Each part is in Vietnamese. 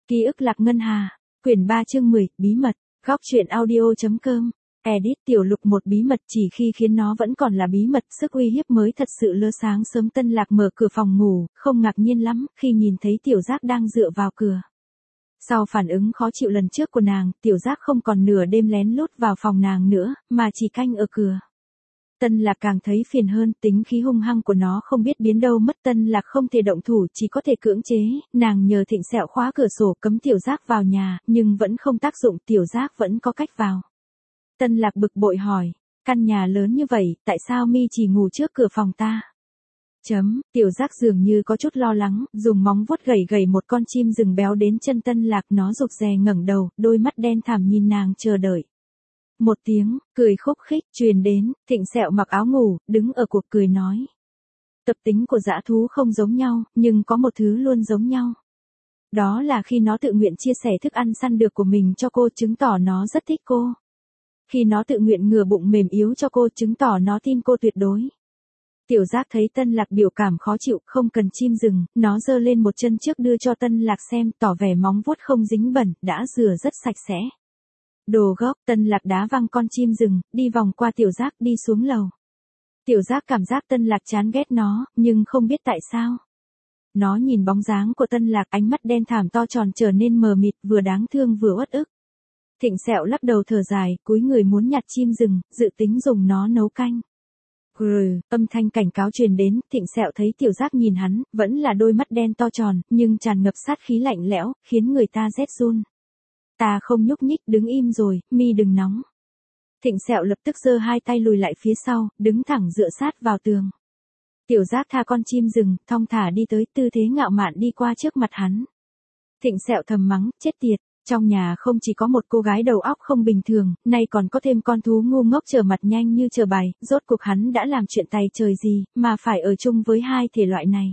Ký ức Lạc Ngân Hà, quyển 3 chương 10, bí mật, góc truyện audio.com. Edit tiểu lục một bí mật chỉ khi khiến nó vẫn còn là bí mật, sức uy hiếp mới thật sự lơ sáng sớm. Tân Lạc mở cửa phòng ngủ, không ngạc nhiên lắm khi nhìn thấy Tiểu Giác đang dựa vào cửa. Sau phản ứng khó chịu lần trước của nàng, Tiểu Giác không còn nửa đêm lén lút vào phòng nàng nữa, mà chỉ canh ở cửa. Tân Lạc càng thấy phiền hơn, tính khí hung hăng của nó không biết biến đâu mất. Tân Lạc không thể động thủ, chỉ có thể cưỡng chế, nàng nhờ Thịnh Sẹo khóa cửa sổ cấm Tiểu Giác vào nhà, nhưng vẫn không tác dụng, Tiểu Giác vẫn có cách vào. Tân Lạc bực bội hỏi, căn nhà lớn như vậy, tại sao mi chỉ ngủ trước cửa phòng ta? Tiểu Giác dường như có chút lo lắng, dùng móng vuốt gẩy gẩy một con chim rừng béo đến chân Tân Lạc, nó rụt rè ngẩng đầu, đôi mắt đen thẳm nhìn nàng chờ đợi. Một tiếng, cười khúc khích, truyền đến, Thịnh Sẹo mặc áo ngủ, đứng ở cuộc cười nói. Tập tính của dã thú không giống nhau, nhưng có một thứ luôn giống nhau. Đó là khi nó tự nguyện chia sẻ thức ăn săn được của mình cho cô, chứng tỏ nó rất thích cô. Khi nó tự nguyện ngửa bụng mềm yếu cho cô, chứng tỏ nó tin cô tuyệt đối. Tiểu Giác thấy Tân Lạc biểu cảm khó chịu, không cần chim rừng, nó giơ lên một chân trước đưa cho Tân Lạc xem, tỏ vẻ móng vuốt không dính bẩn, đã rửa rất sạch sẽ. Đồ gốc. Tân Lạc đá văng con chim rừng, đi vòng qua Tiểu Giác, đi xuống lầu. Tiểu Giác cảm giác Tân Lạc chán ghét nó, nhưng không biết tại sao. Nó nhìn bóng dáng của Tân Lạc, ánh mắt đen thẳm to tròn trở nên mờ mịt, vừa đáng thương vừa uất ức. Thịnh Sẹo lắc đầu thở dài, cúi người muốn nhặt chim rừng, dự tính dùng nó nấu canh. Âm thanh cảnh cáo truyền đến, Thịnh Sẹo thấy Tiểu Giác nhìn hắn, vẫn là đôi mắt đen to tròn, nhưng tràn ngập sát khí lạnh lẽo, khiến người ta rét run. Ta không nhúc nhích, đứng im rồi, mi đừng nóng. Thịnh Sẹo lập tức giơ hai tay lùi lại phía sau, đứng thẳng dựa sát vào tường. Tiểu Giác tha con chim rừng, thong thả đi tới, tư thế ngạo mạn đi qua trước mặt hắn. Thịnh Sẹo thầm mắng, chết tiệt, trong nhà không chỉ có một cô gái đầu óc không bình thường, nay còn có thêm con thú ngu ngốc trở mặt nhanh như chờ bài, rốt cuộc hắn đã làm chuyện tày trời gì, mà phải ở chung với hai thể loại này.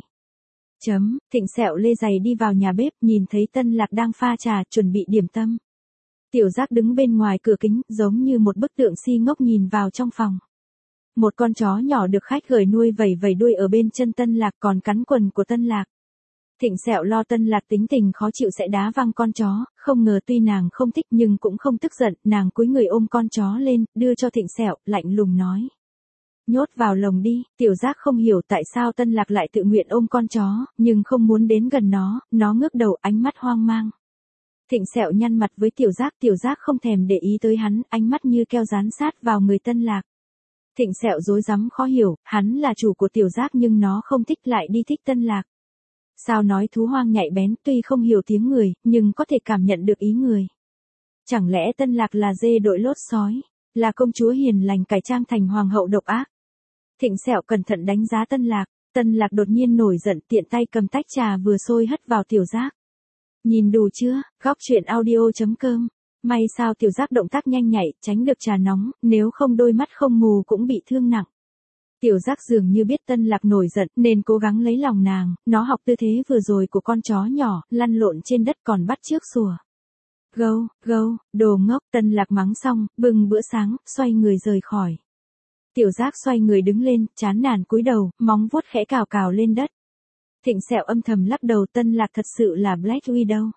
Thịnh Sẹo lê giày đi vào nhà bếp, nhìn thấy Tân Lạc đang pha trà, chuẩn bị điểm tâm. Tiểu Giác đứng bên ngoài cửa kính, giống như một bức tượng si ngốc nhìn vào trong phòng. Một con chó nhỏ được khách gửi nuôi vẩy vẩy đuôi ở bên chân Tân Lạc, còn cắn quần của Tân Lạc. Thịnh Sẹo lo Tân Lạc tính tình khó chịu sẽ đá văng con chó, không ngờ tuy nàng không thích nhưng cũng không tức giận, nàng cúi người ôm con chó lên, đưa cho Thịnh Sẹo, lạnh lùng nói. Nhốt vào lồng đi. Tiểu Giác không hiểu tại sao Tân Lạc lại tự nguyện ôm con chó, nhưng không muốn đến gần nó ngước đầu, ánh mắt hoang mang. Thịnh Sẹo nhăn mặt với Tiểu Giác không thèm để ý tới hắn, ánh mắt như keo dán sát vào người Tân Lạc. Thịnh Sẹo rối rắm khó hiểu, hắn là chủ của Tiểu Giác nhưng nó không thích lại đi thích Tân Lạc. Sao nói thú hoang nhạy bén, tuy không hiểu tiếng người, nhưng có thể cảm nhận được ý người. Chẳng lẽ Tân Lạc là dê đội lốt sói, là công chúa hiền lành cải trang thành hoàng hậu độc ác? Thịnh Sẹo cẩn thận đánh giá Tân Lạc đột nhiên nổi giận, tiện tay cầm tách trà vừa sôi hất vào Tiểu Giác. Nhìn đủ chưa? Góc truyện audio.com. May sao Tiểu Giác động tác nhanh nhạy, tránh được trà nóng, nếu không đôi mắt không mù cũng bị thương nặng. Tiểu Giác dường như biết Tân Lạc nổi giận, nên cố gắng lấy lòng nàng, nó học tư thế vừa rồi của con chó nhỏ, lăn lộn trên đất còn bắt chước sủa. Gâu, gâu, đồ ngốc. Tân Lạc mắng xong, bưng bữa sáng, xoay người rời khỏi. Tiểu Giác xoay người đứng lên, chán nản cúi đầu, móng vuốt khẽ cào cào lên đất. Thịnh Sẹo âm thầm lắc đầu, Tân Lạc thật sự là Black Widow.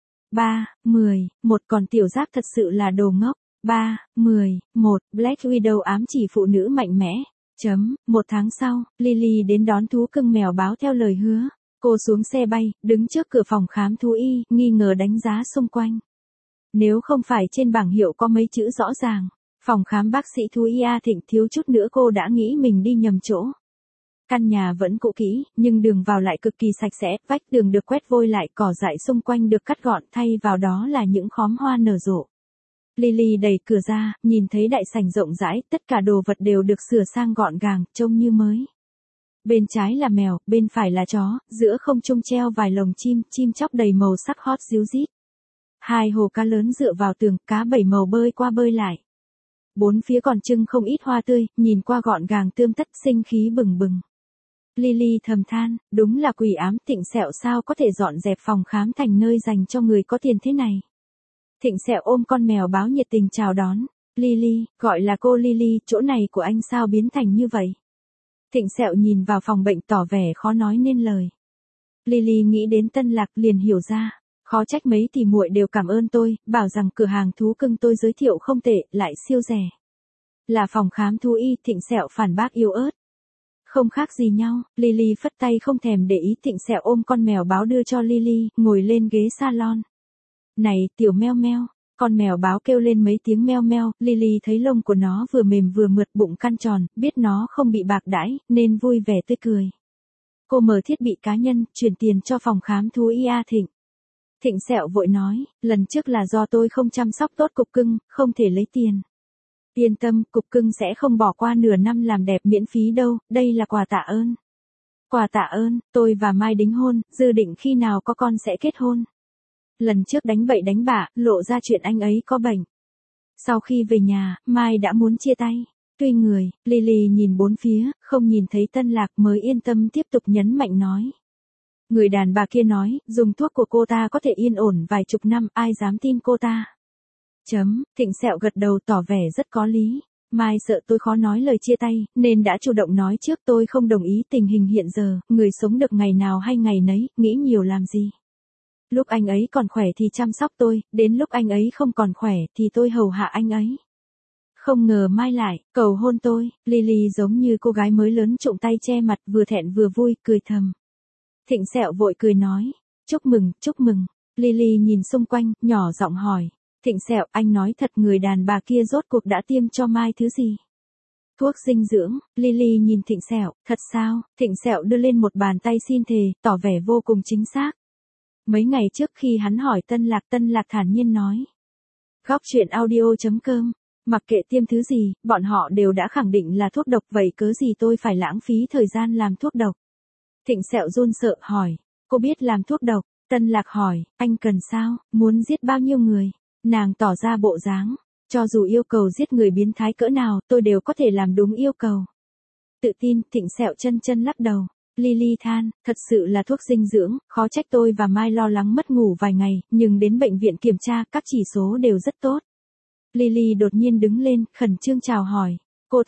1 còn Tiểu Giác thật sự là đồ ngốc. 1 Black Widow ám chỉ phụ nữ mạnh mẽ. Một tháng sau, Lily đến đón thú cưng mèo báo theo lời hứa. Cô xuống xe bay, đứng trước cửa phòng khám thú y, nghi ngờ đánh giá xung quanh. Nếu không phải trên bảng hiệu có mấy chữ rõ ràng, phòng khám bác sĩ thú y A Thịnh, thiếu chút nữa cô đã nghĩ mình đi nhầm chỗ. Căn nhà vẫn cũ kỹ, nhưng đường vào lại cực kỳ sạch sẽ, vách tường được quét vôi lại, cỏ dại xung quanh được cắt gọn, thay vào đó là những khóm hoa nở rộ. Lily đẩy cửa ra, nhìn thấy đại sảnh rộng rãi, tất cả đồ vật đều được sửa sang gọn gàng, trông như mới. Bên trái là mèo, bên phải là chó, giữa không trung treo vài lồng chim chóc đầy màu sắc hót ríu rít. 2 hồ cá lớn dựa vào tường, cá 7 màu bơi qua bơi lại. 4 phía còn trưng không ít hoa tươi, nhìn qua gọn gàng tươm tất, sinh khí bừng bừng. Lily thầm than, đúng là quỷ ám. Thịnh Sẹo sao có thể dọn dẹp phòng khám thành nơi dành cho người có tiền thế này. Thịnh Sẹo ôm con mèo báo nhiệt tình chào đón. Lily, gọi là cô Lily, chỗ này của anh sao biến thành như vậy? Thịnh Sẹo nhìn vào phòng bệnh tỏ vẻ khó nói nên lời. Lily nghĩ đến Tân Lạc liền hiểu ra. Khó trách mấy tỷ muội đều cảm ơn tôi, bảo rằng cửa hàng thú cưng tôi giới thiệu không tệ, lại siêu rẻ. Là phòng khám thú y, Thịnh Sẹo phản bác yếu ớt. Không khác gì nhau, Lily phất tay không thèm để ý. Thịnh Sẹo ôm con mèo báo đưa cho Lily, ngồi lên ghế salon. Này, tiểu meo meo. Con mèo báo kêu lên mấy tiếng meo meo, Lily thấy lông của nó vừa mềm vừa mượt, bụng căn tròn, biết nó không bị bạc đãi, nên vui vẻ tươi cười. Cô mở thiết bị cá nhân, chuyển tiền cho phòng khám thú y A Thịnh. Thịnh Sẹo vội nói, lần trước là do tôi không chăm sóc tốt cục cưng, không thể lấy tiền. Yên tâm, cục cưng sẽ không bỏ qua nửa năm làm đẹp miễn phí đâu, đây là quà tạ ơn. Quà tạ ơn, tôi và Mai đính hôn, dự định khi nào có con sẽ kết hôn. Lần trước đánh bậy đánh bạ, lộ ra chuyện anh ấy có bệnh. Sau khi về nhà, Mai đã muốn chia tay. Tuy người, Lily nhìn bốn phía, không nhìn thấy Tân Lạc mới yên tâm tiếp tục nhấn mạnh nói. Người đàn bà kia nói, dùng thuốc của cô ta có thể yên ổn vài chục năm, ai dám tin cô ta. Thịnh Sẹo gật đầu tỏ vẻ rất có lý. Mai sợ tôi khó nói lời chia tay, nên đã chủ động nói trước tôi không đồng ý tình hình hiện giờ, người sống được ngày nào hay ngày nấy, nghĩ nhiều làm gì. Lúc anh ấy còn khỏe thì chăm sóc tôi, đến lúc anh ấy không còn khỏe thì tôi hầu hạ anh ấy. Không ngờ Mai lại, cầu hôn tôi, Lily giống như cô gái mới lớn trụng tay che mặt vừa thẹn vừa vui, cười thầm. Thịnh Sẹo vội cười nói, chúc mừng, chúc mừng. Lily nhìn xung quanh, nhỏ giọng hỏi. Thịnh Sẹo, anh nói thật người đàn bà kia rốt cuộc đã tiêm cho Mai thứ gì? Thuốc dinh dưỡng. Lily nhìn Thịnh Sẹo, thật sao? Thịnh Sẹo đưa lên một bàn tay xin thề, tỏ vẻ vô cùng chính xác. Mấy ngày trước khi hắn hỏi Tân Lạc thản nhiên nói. Góc truyện audio.com, mặc kệ tiêm thứ gì, bọn họ đều đã khẳng định là thuốc độc, vậy cớ gì tôi phải lãng phí thời gian làm thuốc độc? Thịnh Sẹo run sợ hỏi, cô biết làm thuốc độc? Tân Lạc hỏi, anh cần sao, muốn giết bao nhiêu người? Nàng tỏ ra bộ dáng, cho dù yêu cầu giết người biến thái cỡ nào, tôi đều có thể làm đúng yêu cầu. Tự tin, Thịnh Sẹo chân lắc đầu. Lily than, thật sự là thuốc dinh dưỡng, khó trách tôi và Mai lo lắng mất ngủ vài ngày, nhưng đến bệnh viện kiểm tra, các chỉ số đều rất tốt. Lily đột nhiên đứng lên, khẩn trương chào hỏi. Cô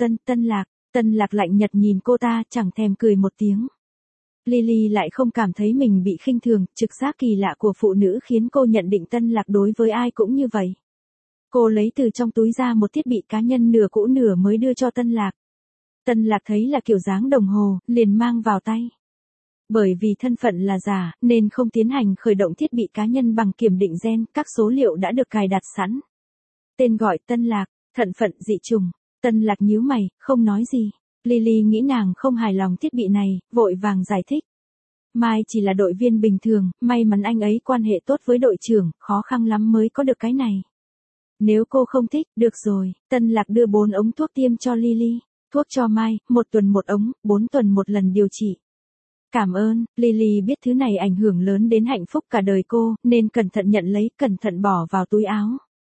Tân Lạc lạnh nhật nhìn cô ta, chẳng thèm cười một tiếng. Lily lại không cảm thấy mình bị khinh thường, trực giác kỳ lạ của phụ nữ khiến cô nhận định Tân Lạc đối với ai cũng như vậy. Cô lấy từ trong túi ra một thiết bị cá nhân nửa cũ nửa mới đưa cho Tân Lạc. Tân Lạc thấy là kiểu dáng đồng hồ, liền mang vào tay. Bởi vì thân phận là giả, nên không tiến hành khởi động thiết bị cá nhân bằng kiểm định gen, các số liệu đã được cài đặt sẵn. Tên gọi Tân Lạc, thân phận dị trùng. Tân Lạc nhíu mày, không nói gì. Lily nghĩ nàng không hài lòng thiết bị này, vội vàng giải thích. Mai chỉ là đội viên bình thường, may mắn anh ấy quan hệ tốt với đội trưởng, khó khăn lắm mới có được cái này. Nếu cô không thích, được rồi. Tân Lạc đưa 4 ống thuốc tiêm cho Lily. Thuốc cho Mai, 1 tuần 1 ống, 4 tuần 1 lần điều trị. Cảm ơn. Lily biết thứ này ảnh hưởng lớn đến hạnh phúc cả đời cô, nên cẩn thận nhận lấy, cẩn thận bỏ vào túi áo.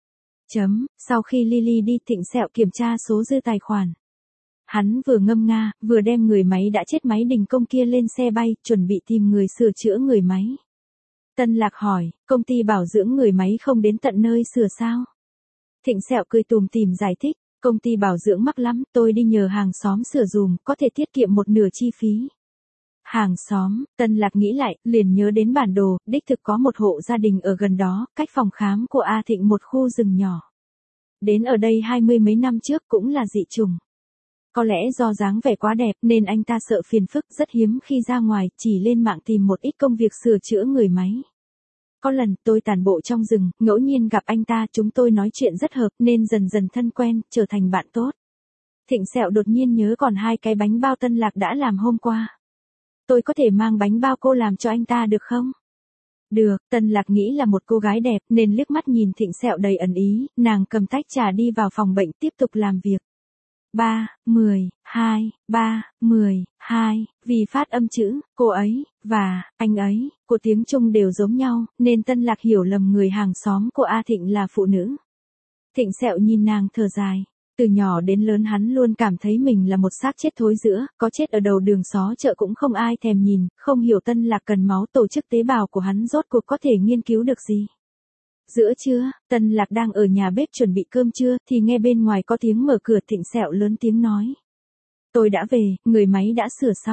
Sau khi Lily đi, Thịnh Sẹo kiểm tra số dư tài khoản. Hắn vừa ngâm nga, vừa đem người máy đã chết máy đình công kia lên xe bay, chuẩn bị tìm người sửa chữa người máy. Tân Lạc hỏi, công ty bảo dưỡng người máy không đến tận nơi sửa sao? Thịnh Sẹo cười tùm tìm giải thích, công ty bảo dưỡng mắc lắm, tôi đi nhờ hàng xóm sửa dùm, có thể tiết kiệm một nửa chi phí. Hàng xóm, Tân Lạc nghĩ lại, liền nhớ đến bản đồ, đích thực có một hộ gia đình ở gần đó, cách phòng khám của A Thịnh một khu rừng nhỏ. Đến ở đây 20 mấy năm trước cũng là dị chủng. Có lẽ do dáng vẻ quá đẹp nên anh ta sợ phiền phức, rất hiếm khi ra ngoài, chỉ lên mạng tìm một ít công việc sửa chữa người máy. Có lần tôi tản bộ trong rừng, ngẫu nhiên gặp anh ta, chúng tôi nói chuyện rất hợp nên dần dần thân quen, trở thành bạn tốt. Thịnh Sẹo đột nhiên nhớ còn 2 cái bánh bao Tân Lạc đã làm hôm qua. Tôi có thể mang bánh bao cô làm cho anh ta được không? Được, Tân Lạc nghĩ là một cô gái đẹp nên liếc mắt nhìn Thịnh Sẹo đầy ẩn ý, nàng cầm tách trà đi vào phòng bệnh tiếp tục làm việc. 3, 10, 2, 3, 10, 2, vì phát âm chữ, cô ấy, và, anh ấy, của tiếng Trung đều giống nhau, nên Tân Lạc hiểu lầm người hàng xóm của A Thịnh là phụ nữ. Thịnh Sẹo nhìn nàng thở dài. Từ nhỏ đến lớn hắn luôn cảm thấy mình là một xác chết thối rữa, có chết ở đầu đường xó chợ cũng không ai thèm nhìn, không hiểu Tân Lạc cần máu, tổ chức tế bào của hắn rốt cuộc có thể nghiên cứu được gì. Giữa trưa, Tân Lạc đang ở nhà bếp chuẩn bị cơm trưa, thì nghe bên ngoài có tiếng mở cửa. Thịnh Sẹo lớn tiếng nói. Tôi đã về, người máy đã sửa xong.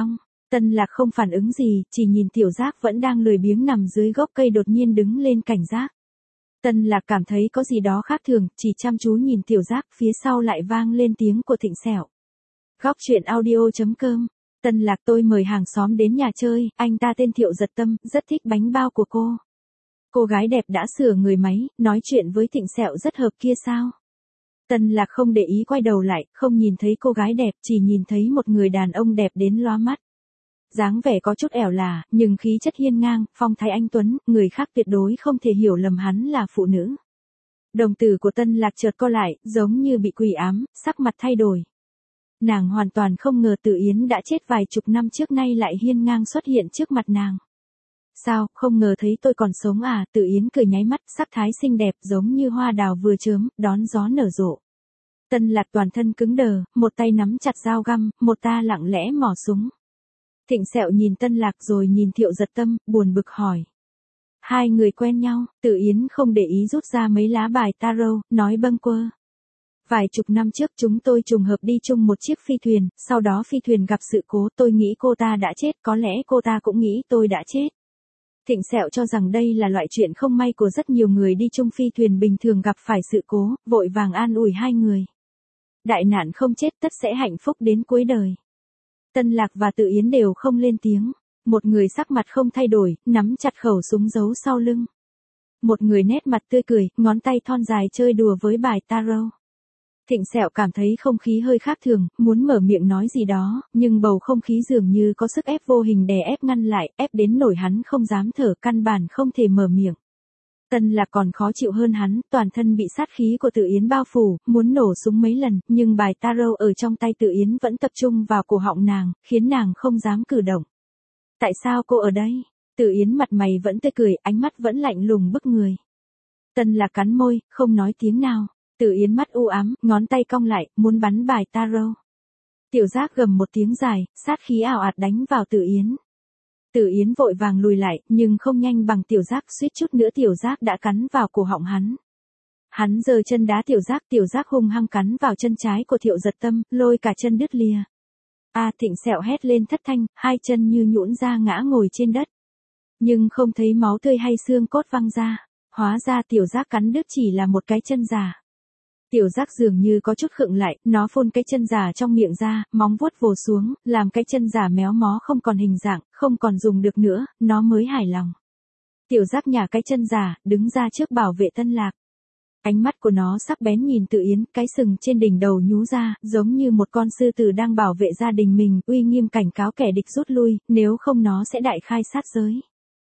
Tân Lạc không phản ứng gì, chỉ nhìn Tiểu Giác vẫn đang lười biếng nằm dưới gốc cây đột nhiên đứng lên cảnh giác. Tân Lạc cảm thấy có gì đó khác thường, chỉ chăm chú nhìn Tiểu Giác, phía sau lại vang lên tiếng của Thịnh Sẹo. Góc truyện audio.com. Tân Lạc, tôi mời hàng xóm đến nhà chơi, anh ta tên Thiệu Giật Tâm, rất thích bánh bao của cô. Cô gái đẹp đã sửa người máy, nói chuyện với Thịnh Sẹo rất hợp kia sao? Tân Lạc không để ý quay đầu lại, không nhìn thấy cô gái đẹp, chỉ nhìn thấy một người đàn ông đẹp đến lóa mắt. Dáng vẻ có chút ẻo lả, nhưng khí chất hiên ngang, phong thái anh tuấn, người khác tuyệt đối không thể hiểu lầm hắn là phụ nữ. Đồng tử của Tân Lạc chợt co lại, giống như bị quỷ ám, sắc mặt thay đổi. Nàng hoàn toàn không ngờ Tự Yến đã chết vài chục năm trước nay lại hiên ngang xuất hiện trước mặt nàng. Sao, không ngờ thấy tôi còn sống à? Tự Yến cười nháy mắt, sắc thái xinh đẹp giống như hoa đào vừa chớm, đón gió nở rộ. Tân Lạc toàn thân cứng đờ, một tay nắm chặt dao găm, một ta lặng lẽ mò súng. Thịnh Sẹo nhìn Tân Lạc rồi nhìn Thiệu Giật Tâm, buồn bực hỏi. Hai người quen nhau, Tự Yến không để ý rút ra mấy lá bài tarot, nói bâng quơ. Vài chục năm trước chúng tôi trùng hợp đi chung một chiếc phi thuyền, sau đó phi thuyền gặp sự cố, tôi nghĩ cô ta đã chết, có lẽ cô ta cũng nghĩ tôi đã chết. Thịnh Sẹo cho rằng đây là loại chuyện không may của rất nhiều người đi chung phi thuyền bình thường gặp phải sự cố, vội vàng an ủi hai người. Đại nạn không chết tất sẽ hạnh phúc đến cuối đời. Tân Lạc và Tự Yến đều không lên tiếng. Một người sắc mặt không thay đổi, nắm chặt khẩu súng giấu sau lưng. Một người nét mặt tươi cười, ngón tay thon dài chơi đùa với bài tarot. Thịnh Sẹo cảm thấy không khí hơi khác thường, muốn mở miệng nói gì đó, nhưng bầu không khí dường như có sức ép vô hình đè ép ngăn lại, ép đến nỗi hắn không dám thở, căn bản không thể mở miệng. Tân Lạc còn khó chịu hơn hắn, toàn thân bị sát khí của Tự Yến bao phủ, muốn nổ súng mấy lần, nhưng bài tarot ở trong tay Tự Yến vẫn tập trung vào cổ họng nàng, khiến nàng không dám cử động. Tại sao cô ở đây? Tự Yến mặt mày vẫn tươi cười, ánh mắt vẫn lạnh lùng bức người. Tân Lạc cắn môi, không nói tiếng nào. Tự Yến mắt u ám, ngón tay cong lại, muốn bắn bài tarot. Tiểu Giác gầm một tiếng dài, sát khí ảo ạt đánh vào Tự Yến. Tự Yến vội vàng lùi lại, nhưng không nhanh bằng Tiểu Giác, suýt chút nữa Tiểu Giác đã cắn vào cổ họng hắn. Hắn giơ chân đá Tiểu Giác hung hăng cắn vào chân trái của Thiệu Giật Tâm, lôi cả chân đứt lìa. Thịnh Sẹo hét lên thất thanh, hai chân như nhũn ra ngã ngồi trên đất. Nhưng không thấy máu tươi hay xương cốt văng ra, hóa ra Tiểu Giác cắn đứt chỉ là một cái chân giả. Tiểu Giác dường như có chút khựng lại, nó phun cái chân giả trong miệng ra, móng vuốt vồ xuống, làm cái chân giả méo mó không còn hình dạng, không còn dùng được nữa, nó mới hài lòng. Tiểu Giác nhả cái chân giả, đứng ra trước bảo vệ Tân Lạc. Ánh mắt của nó sắc bén nhìn Tự Yến, cái sừng trên đỉnh đầu nhú ra, giống như một con sư tử đang bảo vệ gia đình mình, uy nghiêm cảnh cáo kẻ địch rút lui, nếu không nó sẽ đại khai sát giới.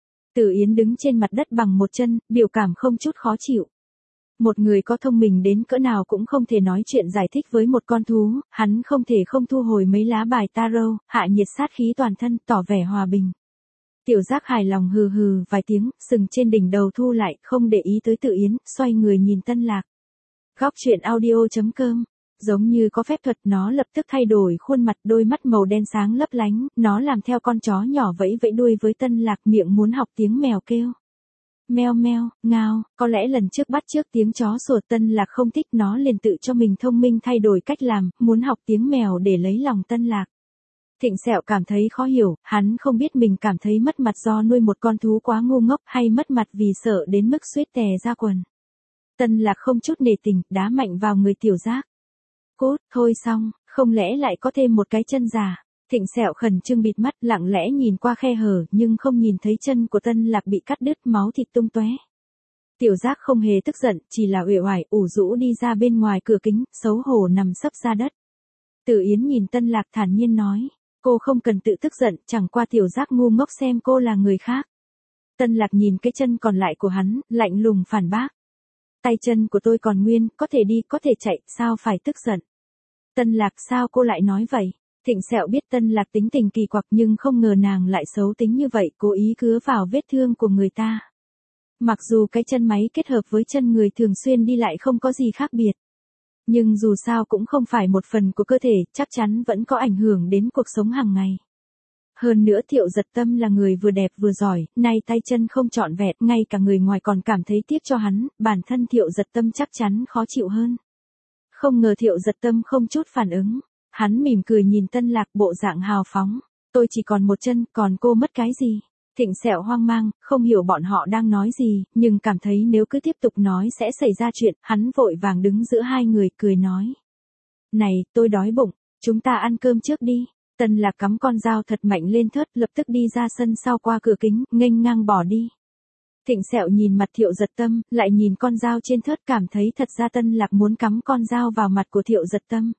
Tự Yến đứng trên mặt đất bằng một chân, biểu cảm không chút khó chịu. Một người có thông minh đến cỡ nào cũng không thể nói chuyện giải thích với một con thú, hắn không thể không thu hồi mấy lá bài tarot, hạ nhiệt sát khí toàn thân, tỏ vẻ hòa bình. Tiểu Giác hài lòng hừ hừ vài tiếng, sừng trên đỉnh đầu thu lại, không để ý tới Tự Yến, xoay người nhìn Tân Lạc. Góc truyện audio.com. Giống như có phép thuật, nó lập tức thay đổi khuôn mặt, đôi mắt màu đen sáng lấp lánh, nó làm theo con chó nhỏ vẫy vẫy đuôi với Tân Lạc, miệng muốn học tiếng mèo kêu. Meo meo, ngao, có lẽ lần trước bắt chước tiếng chó sủa Tân Lạc không thích, nó liền tự cho mình thông minh thay đổi cách làm, muốn học tiếng mèo để lấy lòng Tân Lạc. Thịnh Sẹo cảm thấy khó hiểu, hắn không biết mình cảm thấy mất mặt do nuôi một con thú quá ngu ngốc hay mất mặt vì sợ đến mức suýt tè ra quần. Tân Lạc không chút nể tình, đá mạnh vào người Tiểu Giác. Cút, thôi xong, không lẽ lại có thêm một cái chân giả. Thịnh Sẹo khẩn trương bịt mắt, lặng lẽ nhìn qua khe hở, nhưng không nhìn thấy chân của Tân Lạc bị cắt đứt, máu thịt tung tóe. Tiểu Giác không hề tức giận, chỉ là uể oải, ủ rũ đi ra bên ngoài cửa kính, xấu hổ nằm sấp ra đất. Tự Yến nhìn Tân Lạc thản nhiên nói, cô không cần tự tức giận, chẳng qua Tiểu Giác ngu ngốc xem cô là người khác. Tân Lạc nhìn cái chân còn lại của hắn, lạnh lùng phản bác. Tay chân của tôi còn nguyên, có thể đi, có thể chạy, sao phải tức giận. Tân Lạc, sao cô lại nói vậy? Thịnh Sẹo biết Tân Lạc tính tình kỳ quặc nhưng không ngờ nàng lại xấu tính như vậy, cố ý cứa vào vết thương của người ta. Mặc dù cái chân máy kết hợp với chân người thường xuyên đi lại không có gì khác biệt. Nhưng dù sao cũng không phải một phần của cơ thể, chắc chắn vẫn có ảnh hưởng đến cuộc sống hàng ngày. Hơn nữa Thiệu Giật Tâm là người vừa đẹp vừa giỏi, nay tay chân không trọn vẹn, ngay cả người ngoài còn cảm thấy tiếc cho hắn, bản thân Thiệu Giật Tâm chắc chắn khó chịu hơn. Không ngờ Thiệu Giật Tâm không chút phản ứng. Hắn mỉm cười nhìn Tân Lạc, bộ dạng hào phóng. Tôi chỉ còn một chân, còn cô mất cái gì? Thịnh Sẹo hoang mang, không hiểu bọn họ đang nói gì, nhưng cảm thấy nếu cứ tiếp tục nói sẽ xảy ra chuyện, hắn vội vàng đứng giữa hai người cười nói. Này, tôi đói bụng, chúng ta ăn cơm trước đi. Tân Lạc cắm con dao thật mạnh lên thớt, lập tức đi ra sân sau qua cửa kính, nghênh ngang bỏ đi. Thịnh Sẹo nhìn mặt Thiệu Giật Tâm, lại nhìn con dao trên thớt, cảm thấy thật ra Tân Lạc muốn cắm con dao vào mặt của Thiệu Giật Tâm.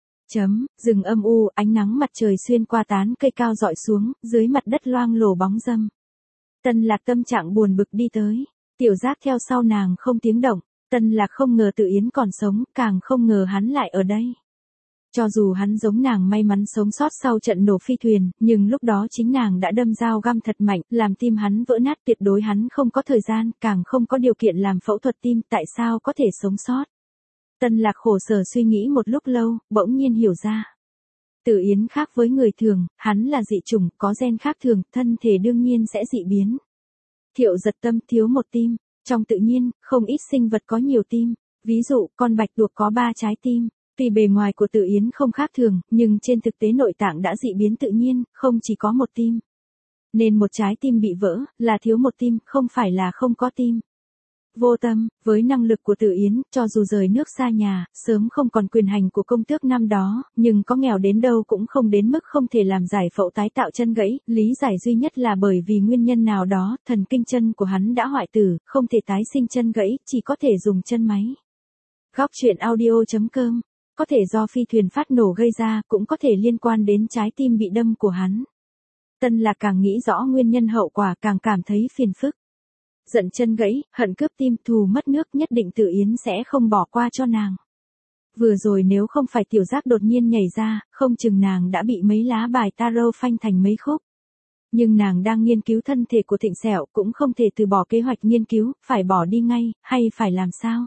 Rừng âm u, ánh nắng mặt trời xuyên qua tán cây cao dọi xuống, dưới mặt đất loang lổ bóng râm. Tân Lạc tâm trạng buồn bực đi tới, Tiểu Giác theo sau nàng không tiếng động. Tân Lạc không ngờ Tự Yến còn sống, càng không ngờ hắn lại ở đây. Cho dù hắn giống nàng may mắn sống sót sau trận nổ phi thuyền, nhưng lúc đó chính nàng đã đâm dao găm thật mạnh, làm tim hắn vỡ nát, tuyệt đối hắn không có thời gian, càng không có điều kiện làm phẫu thuật tim, tại sao có thể sống sót. Tân Lạc khổ sở suy nghĩ một lúc lâu, bỗng nhiên hiểu ra. Tự Yến khác với người thường, hắn là dị chủng, có gen khác thường, thân thể đương nhiên sẽ dị biến. Thiệu Giật Tâm thiếu một tim, trong tự nhiên, không ít sinh vật có nhiều tim, ví dụ, con bạch tuộc có 3 trái tim. Tuy bề ngoài của Tự Yến không khác thường, nhưng trên thực tế nội tạng đã dị biến tự nhiên, không chỉ có một tim. Nên một trái tim bị vỡ, là thiếu một tim, không phải là không có tim. Vô Tâm, với năng lực của Tự Yến, cho dù rời nước xa nhà, sớm không còn quyền hành của công tước năm đó, nhưng có nghèo đến đâu cũng không đến mức không thể làm giải phẫu tái tạo chân gãy, lý giải duy nhất là bởi vì nguyên nhân nào đó, thần kinh chân của hắn đã hoại tử, không thể tái sinh chân gãy, chỉ có thể dùng chân máy. Góc truyện audio.com, có thể do phi thuyền phát nổ gây ra, cũng có thể liên quan đến trái tim bị đâm của hắn. Tân Lạc càng nghĩ rõ nguyên nhân hậu quả càng cảm thấy phiền phức. Giận chân gãy, hận cướp tim, thù mất nước, nhất định Tự Yến sẽ không bỏ qua cho nàng. Vừa rồi nếu không phải Tiểu Giác đột nhiên nhảy ra, không chừng nàng đã bị mấy lá bài tarot phanh thành mấy khúc. Nhưng nàng đang nghiên cứu thân thể của Thịnh Sẹo, cũng không thể từ bỏ kế hoạch nghiên cứu, phải bỏ đi ngay, hay phải làm sao?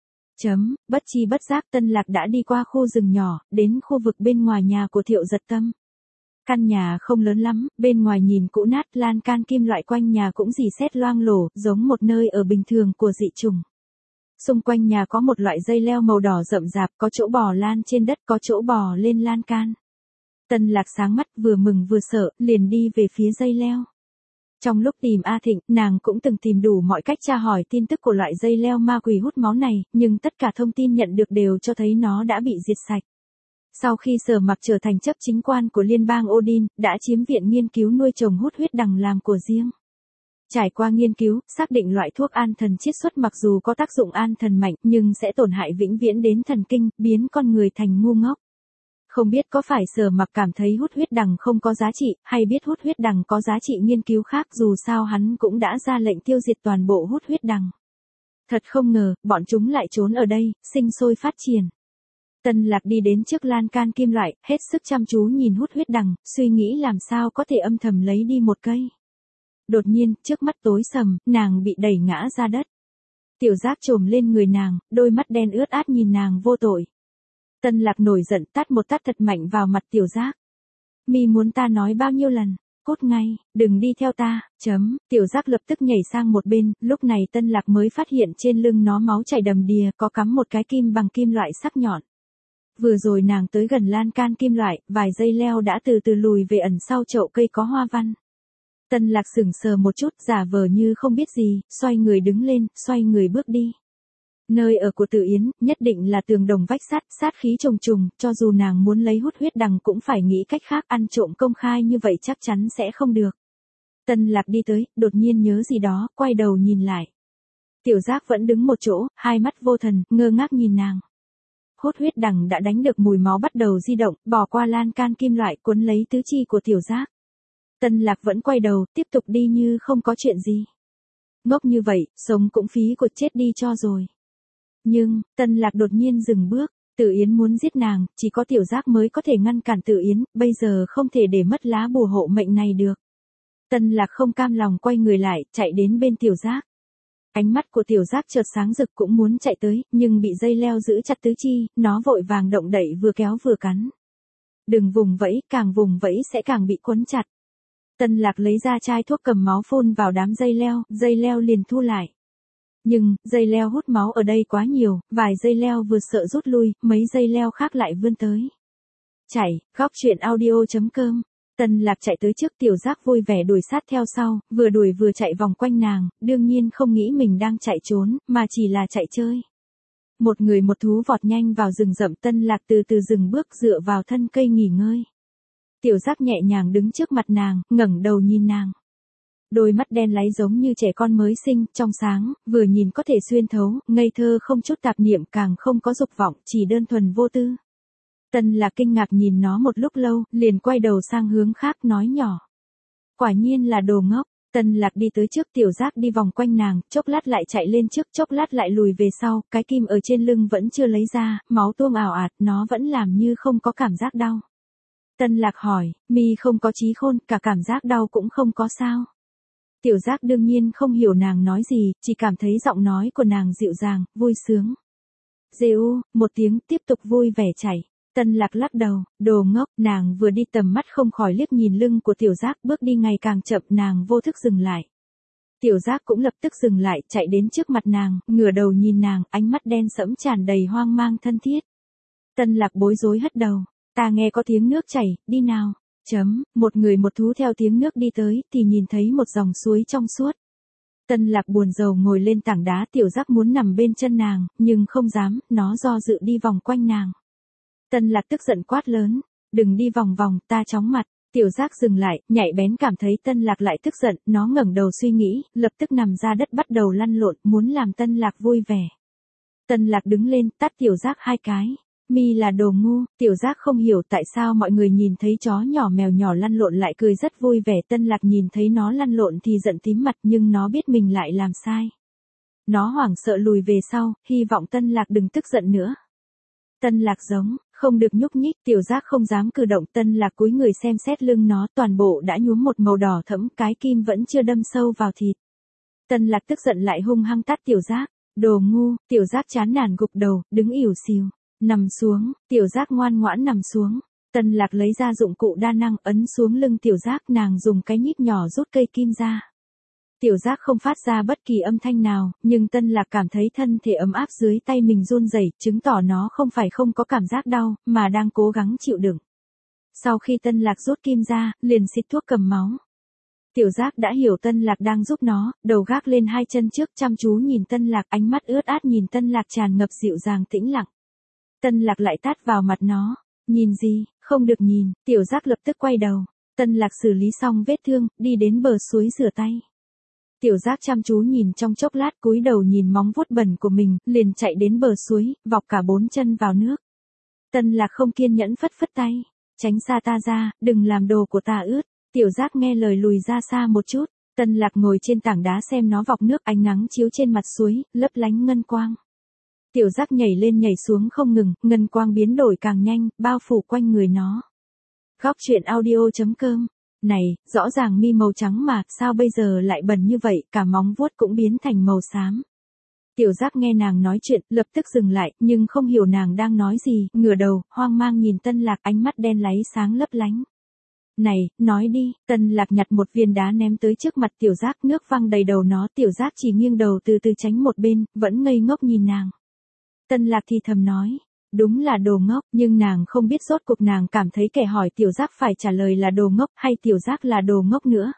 Bất chi bất giác Tân Lạc đã đi qua khu rừng nhỏ, đến khu vực bên ngoài nhà của Thiệu Giật Tâm. Căn nhà không lớn lắm, bên ngoài nhìn cũ nát, lan can kim loại quanh nhà cũng rỉ sét loang lổ, giống một nơi ở bình thường của dị chủng. Xung quanh nhà có một loại dây leo màu đỏ rậm rạp, có chỗ bò lan trên đất, có chỗ bò lên lan can. Tân Lạc sáng mắt, vừa mừng vừa sợ, liền đi về phía dây leo. Trong lúc tìm A Thịnh, nàng cũng từng tìm đủ mọi cách tra hỏi tin tức của loại dây leo ma quỷ hút máu này, nhưng tất cả thông tin nhận được đều cho thấy nó đã bị diệt sạch. Sau khi Sở Mặc trở thành chấp chính quan của liên bang Odin, đã chiếm viện nghiên cứu nuôi trồng hút huyết đằng làm của riêng. Trải qua nghiên cứu, xác định loại thuốc an thần chiết xuất mặc dù có tác dụng an thần mạnh nhưng sẽ tổn hại vĩnh viễn đến thần kinh, biến con người thành ngu ngốc. Không biết có phải Sở Mặc cảm thấy hút huyết đằng không có giá trị, hay biết hút huyết đằng có giá trị nghiên cứu khác, dù sao hắn cũng đã ra lệnh tiêu diệt toàn bộ hút huyết đằng. Thật không ngờ, bọn chúng lại trốn ở đây, sinh sôi phát triển. Tân Lạc đi đến trước lan can kim loại, hết sức chăm chú nhìn hút huyết đằng, suy nghĩ làm sao có thể âm thầm lấy đi một cây. Đột nhiên, trước mắt tối sầm, nàng bị đẩy ngã ra đất. Tiểu Giác trồm lên người nàng, đôi mắt đen ướt át nhìn nàng vô tội. Tân Lạc nổi giận, tát một tát thật mạnh vào mặt Tiểu Giác. Mi muốn ta nói bao nhiêu lần, cút ngay, đừng đi theo ta, Tiểu Giác lập tức nhảy sang một bên, lúc này Tân Lạc mới phát hiện trên lưng nó máu chảy đầm đìa, có cắm một cái kim bằng kim loại sắc nhọn. Vừa rồi nàng tới gần lan can kim loại, vài dây leo đã từ từ lùi về ẩn sau chậu cây có hoa văn. Tân Lạc sững sờ một chút, giả vờ như không biết gì, xoay người đứng lên, xoay người bước đi. Nơi ở của Tự Yến, nhất định là tường đồng vách sắt, sát khí trùng trùng, cho dù nàng muốn lấy hút huyết đằng cũng phải nghĩ cách khác, ăn trộm công khai như vậy chắc chắn sẽ không được. Tân Lạc đi tới, đột nhiên nhớ gì đó, quay đầu nhìn lại. Tiểu Giác vẫn đứng một chỗ, hai mắt vô thần, ngơ ngác nhìn nàng. Hút huyết đằng đã đánh được mùi máu bắt đầu di động, bỏ qua lan can kim loại cuốn lấy tứ chi của Tiểu Giác. Tân Lạc vẫn quay đầu, tiếp tục đi như không có chuyện gì. Ngốc như vậy, sống cũng phí của chết đi cho rồi. Nhưng, Tân Lạc đột nhiên dừng bước, Tự Yến muốn giết nàng, chỉ có Tiểu Giác mới có thể ngăn cản Tự Yến, bây giờ không thể để mất lá bùa hộ mệnh này được. Tân Lạc không cam lòng quay người lại, chạy đến bên Tiểu Giác. Ánh mắt của Tiểu Giác chợt sáng rực cũng muốn chạy tới, nhưng bị dây leo giữ chặt tứ chi, nó vội vàng động đậy vừa kéo vừa cắn. Đừng vùng vẫy, càng vùng vẫy sẽ càng bị quấn chặt. Tân Lạc lấy ra chai thuốc cầm máu phun vào đám dây leo liền thu lại. Nhưng, dây leo hút máu ở đây quá nhiều, vài dây leo vừa sợ rút lui, mấy dây leo khác lại vươn tới. Chạy, góc truyện audio.com Tân Lạc chạy tới trước, Tiểu Giác vui vẻ đuổi sát theo sau, vừa đuổi vừa chạy vòng quanh nàng, đương nhiên không nghĩ mình đang chạy trốn, mà chỉ là chạy chơi. Một người một thú vọt nhanh vào rừng rậm, Tân Lạc từ từ dừng bước dựa vào thân cây nghỉ ngơi. Tiểu Giác nhẹ nhàng đứng trước mặt nàng, ngẩng đầu nhìn nàng. Đôi mắt đen láy giống như trẻ con mới sinh, trong sáng, vừa nhìn có thể xuyên thấu, ngây thơ không chút tạp niệm, càng không có dục vọng, chỉ đơn thuần vô tư. Tân Lạc kinh ngạc nhìn nó một lúc lâu, liền quay đầu sang hướng khác nói nhỏ. Quả nhiên là đồ ngốc. Tân Lạc đi tới trước, Tiểu Giác đi vòng quanh nàng, chốc lát lại chạy lên trước, chốc lát lại lùi về sau, cái kim ở trên lưng vẫn chưa lấy ra, máu tuông ảo ạt, nó vẫn làm như không có cảm giác đau. Tân Lạc hỏi, mi không có trí khôn, cả cảm giác đau cũng không có sao. Tiểu Giác đương nhiên không hiểu nàng nói gì, chỉ cảm thấy giọng nói của nàng dịu dàng, vui sướng. Dịu, một tiếng, tiếp tục vui vẻ chạy. Tân Lạc lắc đầu, đồ ngốc, nàng vừa đi tầm mắt không khỏi liếc nhìn lưng của Tiểu Giác, bước đi ngày càng chậm, nàng vô thức dừng lại. Tiểu Giác cũng lập tức dừng lại, chạy đến trước mặt nàng, ngửa đầu nhìn nàng, ánh mắt đen sẫm tràn đầy hoang mang thân thiết. Tân Lạc bối rối hất đầu, ta nghe có tiếng nước chảy, đi nào. Một người một thú theo tiếng nước đi tới, thì nhìn thấy một dòng suối trong suốt. Tân Lạc buồn rầu ngồi lên tảng đá, Tiểu Giác muốn nằm bên chân nàng, nhưng không dám, nó do dự đi vòng quanh nàng. Tân Lạc tức giận quát lớn, đừng đi vòng vòng, ta chóng mặt. Tiểu Giác dừng lại, nhạy bén cảm thấy Tân Lạc lại tức giận, nó ngẩng đầu suy nghĩ, lập tức nằm ra đất bắt đầu lăn lộn, muốn làm Tân Lạc vui vẻ. Tân Lạc đứng lên, tát Tiểu Giác 2 cái. Mi là đồ ngu. Tiểu Giác không hiểu tại sao mọi người nhìn thấy chó nhỏ mèo nhỏ lăn lộn lại cười rất vui vẻ. Tân Lạc nhìn thấy nó lăn lộn thì giận tím mặt, nhưng nó biết mình lại làm sai. Nó hoảng sợ lùi về sau, hy vọng Tân Lạc đừng tức giận nữa. Tân Lạc giống, không được nhúc nhích, Tiểu Giác không dám cử động. Tân Lạc cúi người xem xét lưng nó, toàn bộ đã nhuốm một màu đỏ thẫm, cái kim vẫn chưa đâm sâu vào thịt. Tân Lạc tức giận lại hung hăng tát Tiểu Giác, đồ ngu. Tiểu Giác chán nản gục đầu, đứng ỉu xìu. Nằm xuống, Tiểu Giác ngoan ngoãn nằm xuống. Tân Lạc lấy ra dụng cụ đa năng, ấn xuống lưng Tiểu Giác, nàng dùng cái nhíp nhỏ rút cây kim ra. Tiểu Giác không phát ra bất kỳ âm thanh nào, nhưng Tân Lạc cảm thấy thân thể ấm áp dưới tay mình run rẩy, chứng tỏ nó không phải không có cảm giác đau, mà đang cố gắng chịu đựng. Sau khi Tân Lạc rút kim ra, liền xịt thuốc cầm máu. Tiểu Giác đã hiểu Tân Lạc đang giúp nó, đầu gác lên 2 chân trước, chăm chú nhìn Tân Lạc, ánh mắt ướt át nhìn Tân Lạc tràn ngập dịu dàng tĩnh lặng. Tân Lạc lại tát vào mặt nó. Nhìn gì, không được nhìn. Tiểu Giác lập tức quay đầu. Tân Lạc xử lý xong vết thương, đi đến bờ suối rửa tay. Tiểu Giác chăm chú nhìn trong chốc lát, cúi đầu nhìn móng vuốt bẩn của mình, liền chạy đến bờ suối, vọc cả 4 chân vào nước. Tân Lạc không kiên nhẫn phất phất tay. Tránh xa ta ra, đừng làm đồ của ta ướt. Tiểu Giác nghe lời lùi ra xa một chút. Tân Lạc ngồi trên tảng đá xem nó vọc nước, ánh nắng chiếu trên mặt suối, lấp lánh ngân quang. Tiểu Giác nhảy lên nhảy xuống không ngừng, ngân quang biến đổi càng nhanh, bao phủ quanh người nó. Góc truyện audio.com. Này, rõ ràng mi màu trắng mà, sao bây giờ lại bẩn như vậy, cả móng vuốt cũng biến thành màu xám. Tiểu Giác nghe nàng nói chuyện, lập tức dừng lại, nhưng không hiểu nàng đang nói gì, ngửa đầu, hoang mang nhìn Tân Lạc, ánh mắt đen láy sáng lấp lánh. Này, nói đi. Tân Lạc nhặt một viên đá ném tới trước mặt Tiểu Giác, nước văng đầy đầu nó. Tiểu Giác chỉ nghiêng đầu từ từ tránh một bên, vẫn ngây ngốc nhìn nàng. Tân Lạc thì thầm nói, đúng là đồ ngốc, nhưng nàng không biết rốt cuộc nàng cảm thấy kẻ hỏi Tiểu Giác phải trả lời là đồ ngốc hay Tiểu Giác là đồ ngốc nữa.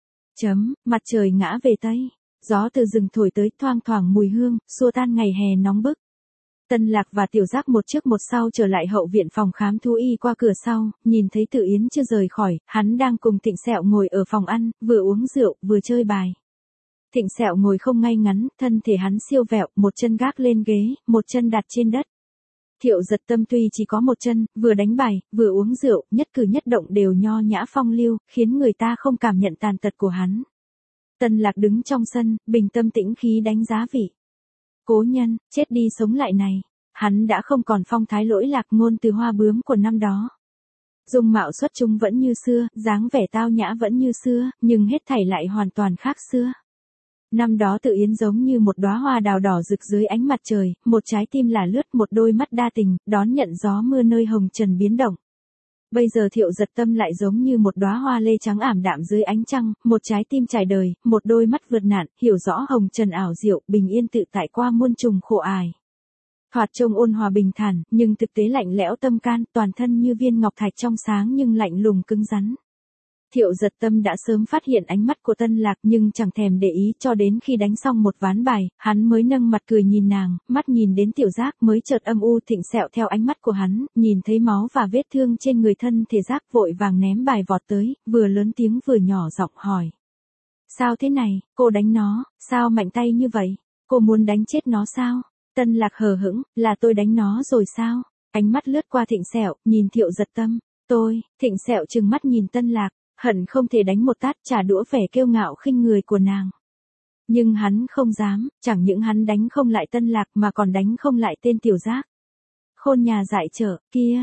Mặt trời ngã về Tây, gió từ rừng thổi tới, thoang thoảng mùi hương, xua tan ngày hè nóng bức. Tân Lạc và Tiểu Giác một trước một sau trở lại hậu viện phòng khám thú y, qua cửa sau, nhìn thấy Tự Yến chưa rời khỏi, hắn đang cùng Thịnh Sẹo ngồi ở phòng ăn, vừa uống rượu, vừa chơi bài. Thịnh Sẹo ngồi không ngay ngắn, thân thể hắn siêu vẹo, một chân gác lên ghế, một chân đặt trên đất. Thiệu Giật Tâm tuy chỉ có một chân, vừa đánh bài, vừa uống rượu, nhất cử nhất động đều nho nhã phong lưu, khiến người ta không cảm nhận tàn tật của hắn. Tân Lạc đứng trong sân, bình tâm tĩnh khí đánh giá vị. Cố nhân, chết đi sống lại này. Hắn đã không còn phong thái lỗi lạc ngôn từ hoa bướm của năm đó. Dung mạo xuất chúng vẫn như xưa, dáng vẻ tao nhã vẫn như xưa, nhưng hết thảy lại hoàn toàn khác xưa. Năm đó Tự Yến giống như một đóa hoa đào đỏ rực dưới ánh mặt trời, một trái tim là lướt, một đôi mắt đa tình, đón nhận gió mưa nơi hồng trần biến động. Bây giờ Thiệu Giật Tâm lại giống như một đóa hoa lê trắng ảm đạm dưới ánh trăng, một trái tim trải đời, một đôi mắt vượt nạn, hiểu rõ hồng trần ảo diệu, bình yên tự tại qua muôn trùng khổ ải. Thoạt trông ôn hòa bình thản, nhưng thực tế lạnh lẽo tâm can, toàn thân như viên ngọc thạch trong sáng nhưng lạnh lùng cứng rắn. Thiệu Giật Tâm đã sớm phát hiện ánh mắt của Tân Lạc nhưng chẳng thèm để ý cho đến khi đánh xong một ván bài, hắn mới nâng mặt cười nhìn nàng, mắt nhìn đến Tiểu Giác mới chợt âm u thịnh sẹo theo ánh mắt của hắn, nhìn thấy máu và vết thương trên người thân thể Giác vội vàng ném bài vọt tới, vừa lớn tiếng vừa nhỏ giọng hỏi. Sao thế này, cô đánh nó, sao mạnh tay như vậy, cô muốn đánh chết nó sao? Tân Lạc hờ hững, là tôi đánh nó rồi sao? Ánh mắt lướt qua thịnh sẹo, nhìn Thiệu Giật Tâm, thịnh sẹo trừng mắt nhìn Tân Lạc. Hận không thể đánh một tát trả đũa vẻ kiêu ngạo khinh người của nàng. Nhưng hắn không dám, chẳng những hắn đánh không lại Tân Lạc mà còn đánh không lại tên Tiểu Giác. Khôn nhà dại chợ, kia,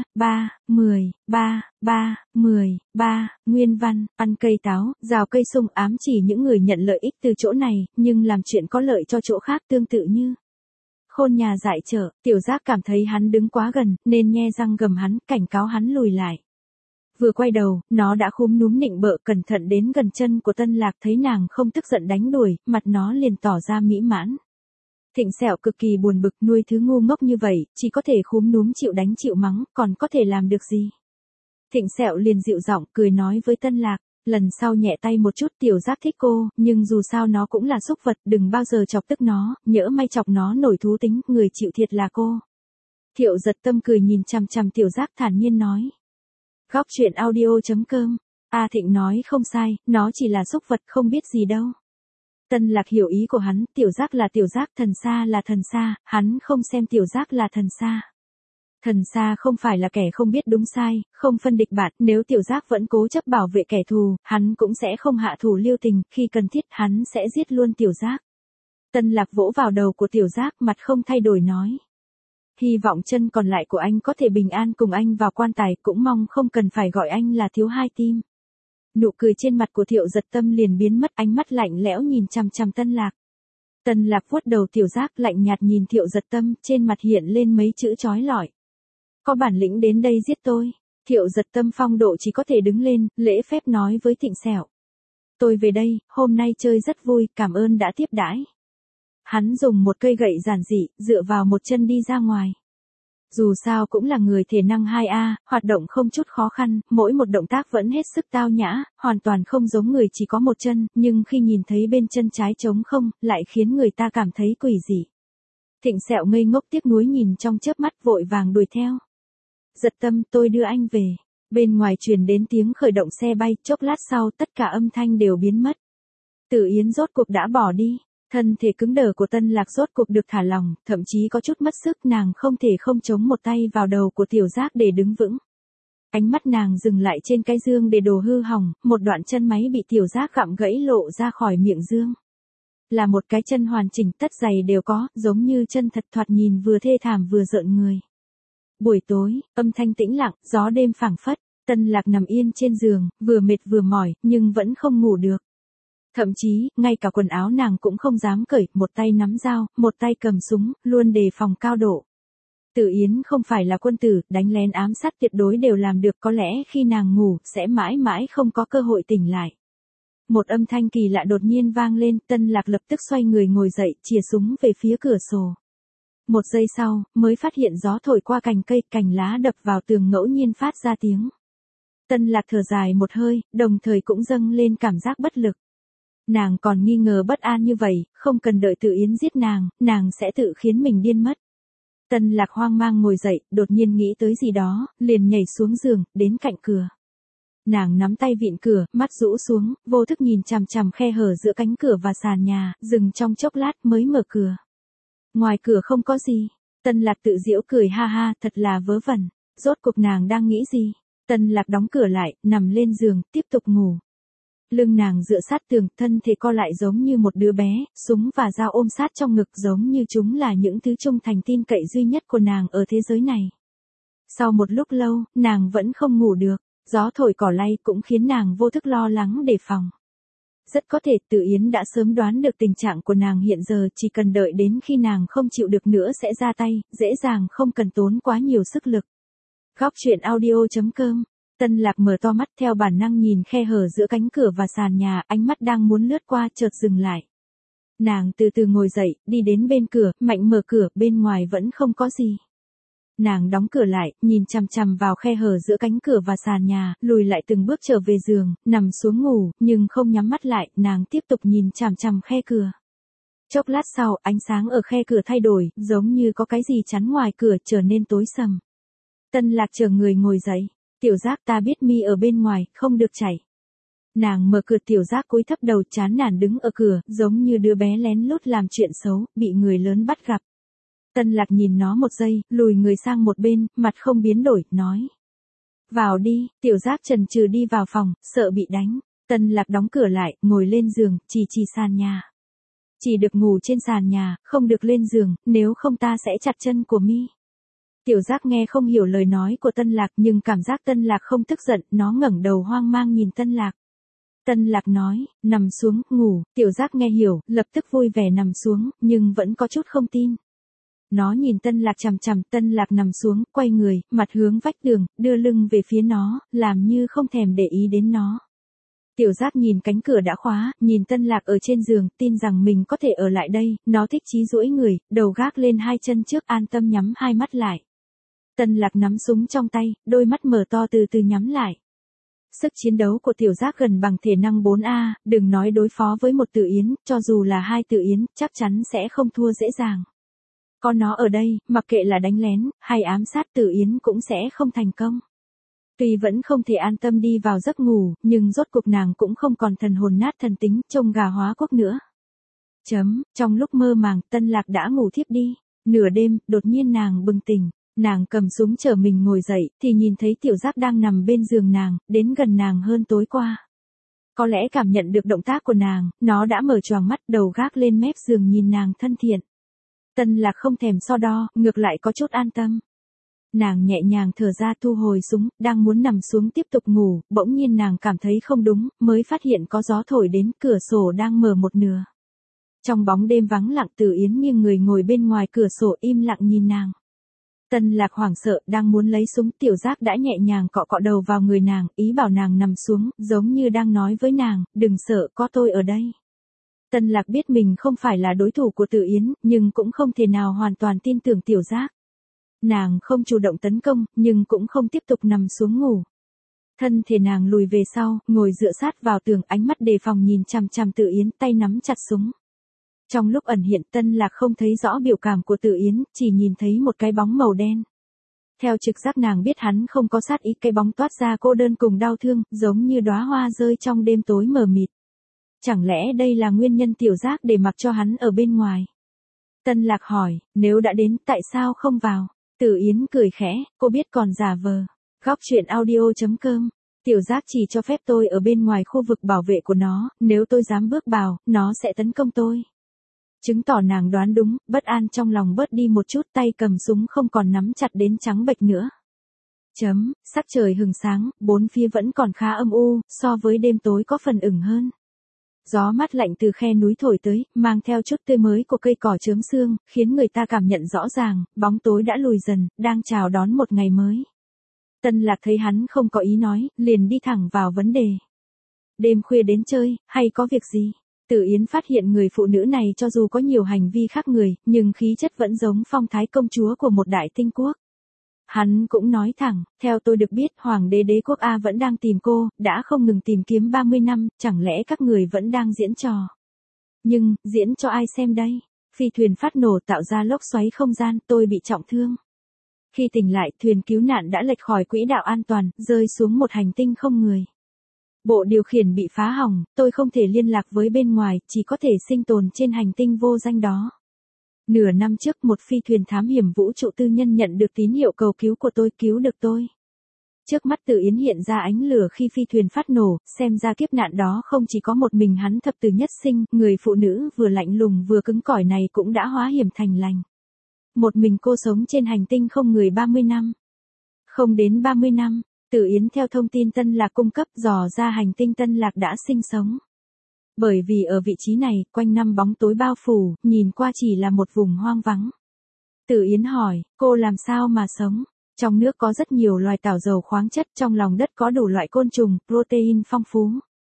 3, nguyên văn, ăn cây táo, rào cây sung ám chỉ những người nhận lợi ích từ chỗ này, nhưng làm chuyện có lợi cho chỗ khác tương tự như. Khôn nhà dại chợ, Tiểu Giác cảm thấy hắn đứng quá gần, nên nhe răng gầm hắn, cảnh cáo hắn lùi lại. Vừa quay đầu, nó đã khúm núm nịnh bợ cẩn thận đến gần chân của Tân Lạc thấy nàng không tức giận đánh đuổi, mặt nó liền tỏ ra mỹ mãn. Thịnh sẹo cực kỳ buồn bực nuôi thứ ngu ngốc như vậy, chỉ có thể khúm núm chịu đánh chịu mắng, còn có thể làm được gì. Thịnh sẹo liền dịu giọng cười nói với Tân Lạc, lần sau nhẹ tay một chút Tiểu Giác thích cô, nhưng dù sao nó cũng là súc vật, đừng bao giờ chọc tức nó, nhỡ may chọc nó nổi thú tính, người chịu thiệt là cô. Thiệu Giật Tâm cười nhìn chằm chằm Tiểu Giác thản nhiên nói. Góc truyện audio.com. Thịnh nói không sai, nó chỉ là súc vật không biết gì đâu. Tân Lạc hiểu ý của hắn, Tiểu Giác là Tiểu Giác, thần xa là thần xa, hắn không xem Tiểu Giác là thần xa. Thần xa không phải là kẻ không biết đúng sai, không phân địch bạn, nếu Tiểu Giác vẫn cố chấp bảo vệ kẻ thù, hắn cũng sẽ không hạ thủ lưu tình, khi cần thiết hắn sẽ giết luôn Tiểu Giác. Tân Lạc vỗ vào đầu của Tiểu Giác, mặt không thay đổi nói. Hy vọng chân còn lại của anh có thể bình an cùng anh vào quan tài, cũng mong không cần phải gọi anh là thiếu hai tim. Nụ cười trên mặt của Thiệu Giật Tâm liền biến mất, ánh mắt lạnh lẽo nhìn chằm chằm Tân Lạc. Tân Lạc vuốt đầu Tiểu Giác lạnh nhạt nhìn Thiệu Giật Tâm, trên mặt hiện lên mấy chữ chói lọi. Có bản lĩnh đến đây giết tôi. Thiệu Giật Tâm phong độ chỉ có thể đứng lên, lễ phép nói với Thịnh sẹo. Tôi về đây, hôm nay chơi rất vui, cảm ơn đã tiếp đãi. Hắn dùng một cây gậy giản dị, dựa vào một chân đi ra ngoài. Dù sao cũng là người thể năng 2A, hoạt động không chút khó khăn, mỗi một động tác vẫn hết sức tao nhã, hoàn toàn không giống người chỉ có một chân, nhưng khi nhìn thấy bên chân trái trống không, lại khiến người ta cảm thấy quỷ dị. Thịnh sẹo ngây ngốc tiếc nuối nhìn trong chớp mắt vội vàng đuổi theo. Giật Tâm, tôi đưa anh về. Bên ngoài truyền đến tiếng khởi động xe bay, chốc lát sau tất cả âm thanh đều biến mất. Tử Yến rốt cuộc đã bỏ đi. Thân thể cứng đờ của Tân Lạc rốt cuộc được thả lỏng, thậm chí có chút mất sức, nàng không thể không chống một tay vào đầu của Tiểu Giác để đứng vững. Ánh mắt nàng dừng lại trên cái dương để đồ hư hỏng, một đoạn chân máy bị Tiểu Giác gặm gãy lộ ra khỏi miệng dương. Là một cái chân hoàn chỉnh, tất giày đều có, giống như chân thật, thoạt nhìn vừa thê thảm vừa rợn người. Buổi tối, âm thanh tĩnh lặng, gió đêm phảng phất, Tân Lạc nằm yên trên giường, vừa mệt vừa mỏi, nhưng vẫn không ngủ được. Thậm chí, ngay cả quần áo nàng cũng không dám cởi, một tay nắm dao, một tay cầm súng, luôn đề phòng cao độ. Tử Yến không phải là quân tử, đánh lén ám sát tuyệt đối đều làm được, có lẽ khi nàng ngủ, sẽ mãi mãi không có cơ hội tỉnh lại. Một âm thanh kỳ lạ đột nhiên vang lên, Tân Lạc lập tức xoay người ngồi dậy, chìa súng về phía cửa sổ. Một giây sau, mới phát hiện gió thổi qua cành cây, cành lá đập vào tường ngẫu nhiên phát ra tiếng. Tân Lạc thở dài một hơi, đồng thời cũng dâng lên cảm giác bất lực. Nàng còn nghi ngờ bất an như vậy, không cần đợi Tử Yến giết nàng sẽ tự khiến mình điên mất. Tân Lạc hoang mang ngồi dậy, đột nhiên nghĩ tới gì đó, liền nhảy xuống giường, đến cạnh cửa. Nàng nắm tay vịn cửa, mắt rũ xuống, vô thức nhìn chằm chằm khe hở giữa cánh cửa và sàn nhà, dừng trong chốc lát mới mở cửa. Ngoài cửa không có gì. Tân Lạc tự giễu cười ha ha, thật là vớ vẩn. Rốt cuộc nàng đang nghĩ gì? Tân Lạc đóng cửa lại, nằm lên giường, tiếp tục ngủ. Lưng nàng dựa sát tường, thân thể co lại giống như một đứa bé, súng và dao ôm sát trong ngực giống như chúng là những thứ trung thành tin cậy duy nhất của nàng ở thế giới này. Sau một lúc lâu, nàng vẫn không ngủ được, gió thổi cỏ lay cũng khiến nàng vô thức lo lắng đề phòng. Rất có thể Tử Yến đã sớm đoán được tình trạng của nàng hiện giờ, chỉ cần đợi đến khi nàng không chịu được nữa sẽ ra tay, dễ dàng không cần tốn quá nhiều sức lực. Góc truyện audio.com. Tân Lạc mở to mắt theo bản năng nhìn khe hở giữa cánh cửa và sàn nhà, ánh mắt đang muốn lướt qua chợt dừng lại. Nàng từ từ ngồi dậy, đi đến bên cửa, mạnh mở cửa, bên ngoài vẫn không có gì. Nàng đóng cửa lại, nhìn chằm chằm vào khe hở giữa cánh cửa và sàn nhà, lùi lại từng bước trở về giường, nằm xuống ngủ, nhưng không nhắm mắt lại, nàng tiếp tục nhìn chằm chằm khe cửa. Chốc lát sau, ánh sáng ở khe cửa thay đổi, giống như có cái gì chắn ngoài cửa trở nên tối sầm. Tân Lạc chờ người ngồi dậy. Tiểu Giác, ta biết mi ở bên ngoài, không được chạy. Nàng mở cửa, Tiểu Giác cúi thấp đầu, chán nản đứng ở cửa, giống như đứa bé lén lút làm chuyện xấu, bị người lớn bắt gặp. Tân Lạc nhìn nó một giây, lùi người sang một bên, mặt không biến đổi, nói. Vào đi. Tiểu Giác chần chừ đi vào phòng, sợ bị đánh. Tân Lạc đóng cửa lại, ngồi lên giường, chỉ sàn nhà. Chỉ được ngủ trên sàn nhà, không được lên giường, nếu không ta sẽ chặt chân của mi. Tiểu Giác nghe không hiểu lời nói của Tân Lạc nhưng cảm giác Tân Lạc không tức giận, nó ngẩng đầu hoang mang nhìn Tân Lạc. Tân Lạc nói, nằm xuống, ngủ. Tiểu Giác nghe hiểu, lập tức vui vẻ nằm xuống, nhưng vẫn có chút không tin. Nó nhìn Tân Lạc chằm chằm, Tân Lạc nằm xuống, quay người, mặt hướng vách tường, đưa lưng về phía nó, làm như không thèm để ý đến nó. Tiểu Giác nhìn cánh cửa đã khóa, nhìn Tân Lạc ở trên giường, tin rằng mình có thể ở lại đây, nó thích chí duỗi người, đầu gác lên hai chân trước, an tâm nhắm hai mắt lại. Tân Lạc nắm súng trong tay, đôi mắt mở to từ từ nhắm lại. Sức chiến đấu của Tiểu Giác gần bằng thể năng 4A, đừng nói đối phó với một Tự Yến, cho dù là hai Tự Yến, chắc chắn sẽ không thua dễ dàng. Có nó ở đây, mặc kệ là đánh lén, hay ám sát Tự Yến cũng sẽ không thành công. Tuy vẫn không thể an tâm đi vào giấc ngủ, nhưng rốt cuộc nàng cũng không còn thần hồn nát thần tính, trông gà hóa quốc nữa. Trong lúc mơ màng, Tân Lạc đã ngủ thiếp đi. Nửa đêm, đột nhiên nàng bừng tỉnh. Nàng cầm súng chờ mình ngồi dậy, thì nhìn thấy Tiểu Giác đang nằm bên giường nàng, đến gần nàng hơn tối qua. Có lẽ cảm nhận được động tác của nàng, nó đã mở choàng mắt, đầu gác lên mép giường nhìn nàng thân thiện. Tân Lạc không thèm so đo, ngược lại có chút an tâm. Nàng nhẹ nhàng thở ra, thu hồi súng, đang muốn nằm xuống tiếp tục ngủ, bỗng nhiên nàng cảm thấy không đúng, mới phát hiện có gió thổi đến, cửa sổ đang mở một nửa. Trong bóng đêm vắng lặng, Tử Yến nghiêng người ngồi bên ngoài cửa sổ im lặng nhìn nàng. Tân Lạc hoảng sợ, đang muốn lấy súng, Tiểu Giác đã nhẹ nhàng cọ cọ đầu vào người nàng, ý bảo nàng nằm xuống, giống như đang nói với nàng, đừng sợ, có tôi ở đây. Tân Lạc biết mình không phải là đối thủ của Tử Yến, nhưng cũng không thể nào hoàn toàn tin tưởng Tiểu Giác. Nàng không chủ động tấn công, nhưng cũng không tiếp tục nằm xuống ngủ. Thân thể nàng lùi về sau, ngồi dựa sát vào tường, ánh mắt đề phòng nhìn chằm chằm Tử Yến, tay nắm chặt súng. Trong lúc ẩn hiện, Tân Lạc không thấy rõ biểu cảm của Tử Yến, chỉ nhìn thấy một cái bóng màu đen. Theo trực giác nàng biết hắn không có sát ý, cái bóng toát ra cô đơn cùng đau thương, giống như đóa hoa rơi trong đêm tối mờ mịt. Chẳng lẽ đây là nguyên nhân Tiểu Giác để mặc cho hắn ở bên ngoài? Tân Lạc hỏi, nếu đã đến, tại sao không vào? Tử Yến cười khẽ, cô biết còn giả vờ. Góc truyện audio.com. Tiểu Giác chỉ cho phép tôi ở bên ngoài khu vực bảo vệ của nó, nếu tôi dám bước vào, nó sẽ tấn công tôi. Chứng tỏ nàng đoán đúng, bất an trong lòng bớt đi một chút, tay cầm súng không còn nắm chặt đến trắng bệch nữa. Sắc trời hừng sáng, bốn phía vẫn còn khá âm u, so với đêm tối có phần ửng hơn. Gió mát lạnh từ khe núi thổi tới, mang theo chút tươi mới của cây cỏ chớm sương, khiến người ta cảm nhận rõ ràng, bóng tối đã lùi dần, đang chào đón một ngày mới. Tân Lạc thấy hắn không có ý nói, liền đi thẳng vào vấn đề. Đêm khuya đến chơi, hay có việc gì? Tử Yến phát hiện người phụ nữ này cho dù có nhiều hành vi khác người, nhưng khí chất vẫn giống phong thái công chúa của một đại tinh quốc. Hắn cũng nói thẳng, theo tôi được biết, Hoàng đế đế quốc A vẫn đang tìm cô, đã không ngừng tìm kiếm 30 năm, chẳng lẽ các người vẫn đang diễn trò? Nhưng, diễn cho ai xem đây? Phi thuyền phát nổ tạo ra lốc xoáy không gian, tôi bị trọng thương. Khi tỉnh lại, thuyền cứu nạn đã lệch khỏi quỹ đạo an toàn, rơi xuống một hành tinh không người. Bộ điều khiển bị phá hỏng, tôi không thể liên lạc với bên ngoài, chỉ có thể sinh tồn trên hành tinh vô danh đó. Nửa năm trước, một phi thuyền thám hiểm vũ trụ tư nhân nhận được tín hiệu cầu cứu của tôi, cứu được tôi. Trước mắt Tử Yến hiện ra ánh lửa khi phi thuyền phát nổ, xem ra kiếp nạn đó không chỉ có một mình hắn thập tử nhất sinh, người phụ nữ vừa lạnh lùng vừa cứng cỏi này cũng đã hóa hiểm thành lành. Một mình cô sống trên hành tinh không người 30 năm. Không đến 30 năm, Tử Yến theo thông tin Tân Lạc cung cấp dò ra hành tinh Tân Lạc đã sinh sống. Bởi vì ở vị trí này, quanh năm bóng tối bao phủ, nhìn qua chỉ là một vùng hoang vắng. Tử Yến hỏi, cô làm sao mà sống? Trong nước có rất nhiều loài tảo dầu khoáng chất, trong lòng đất có đủ loại côn trùng, protein phong phú.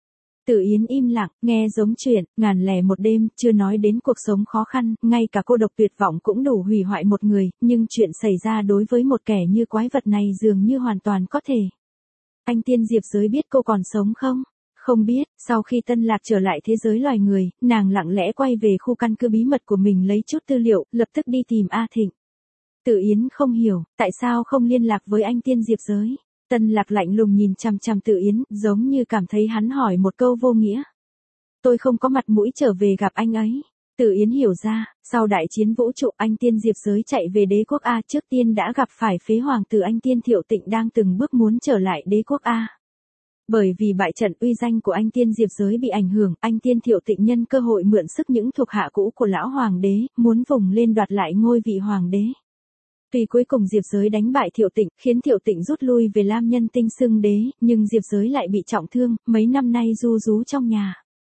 Tử Yến im lặng, nghe giống chuyện, ngàn lẻ một đêm, chưa nói đến cuộc sống khó khăn, ngay cả cô độc tuyệt vọng cũng đủ hủy hoại một người, nhưng chuyện xảy ra đối với một kẻ như quái vật này dường như hoàn toàn có thể. Anh Tiên Diệp Giới biết cô còn sống không? Không biết, sau khi Tân Lạc trở lại thế giới loài người, nàng lặng lẽ quay về khu căn cứ bí mật của mình lấy chút tư liệu, lập tức đi tìm A Thịnh. Tử Yến không hiểu, tại sao không liên lạc với anh Tiên Diệp Giới? Tân Lạc lạnh lùng nhìn chằm chằm Tử Yến, giống như cảm thấy hắn hỏi một câu vô nghĩa. Tôi không có mặt mũi trở về gặp anh ấy. Tử Yến hiểu ra, sau đại chiến vũ trụ anh Tiên Diệp Giới chạy về đế quốc A trước tiên đã gặp phải phế hoàng tử anh Tiên Thiệu Tịnh đang từng bước muốn trở lại đế quốc A. Bởi vì bại trận uy danh của anh Tiên Diệp Giới bị ảnh hưởng, anh Tiên Thiệu Tịnh nhân cơ hội mượn sức những thuộc hạ cũ của lão hoàng đế, muốn vùng lên đoạt lại ngôi vị hoàng đế. Tuy cuối cùng Diệp Giới đánh bại Thiệu Tịnh, khiến Thiệu Tịnh rút lui về Lam Nhân Tinh xưng đế, nhưng Diệp Giới lại bị trọng thương, mấy năm nay ru rú trong nhà.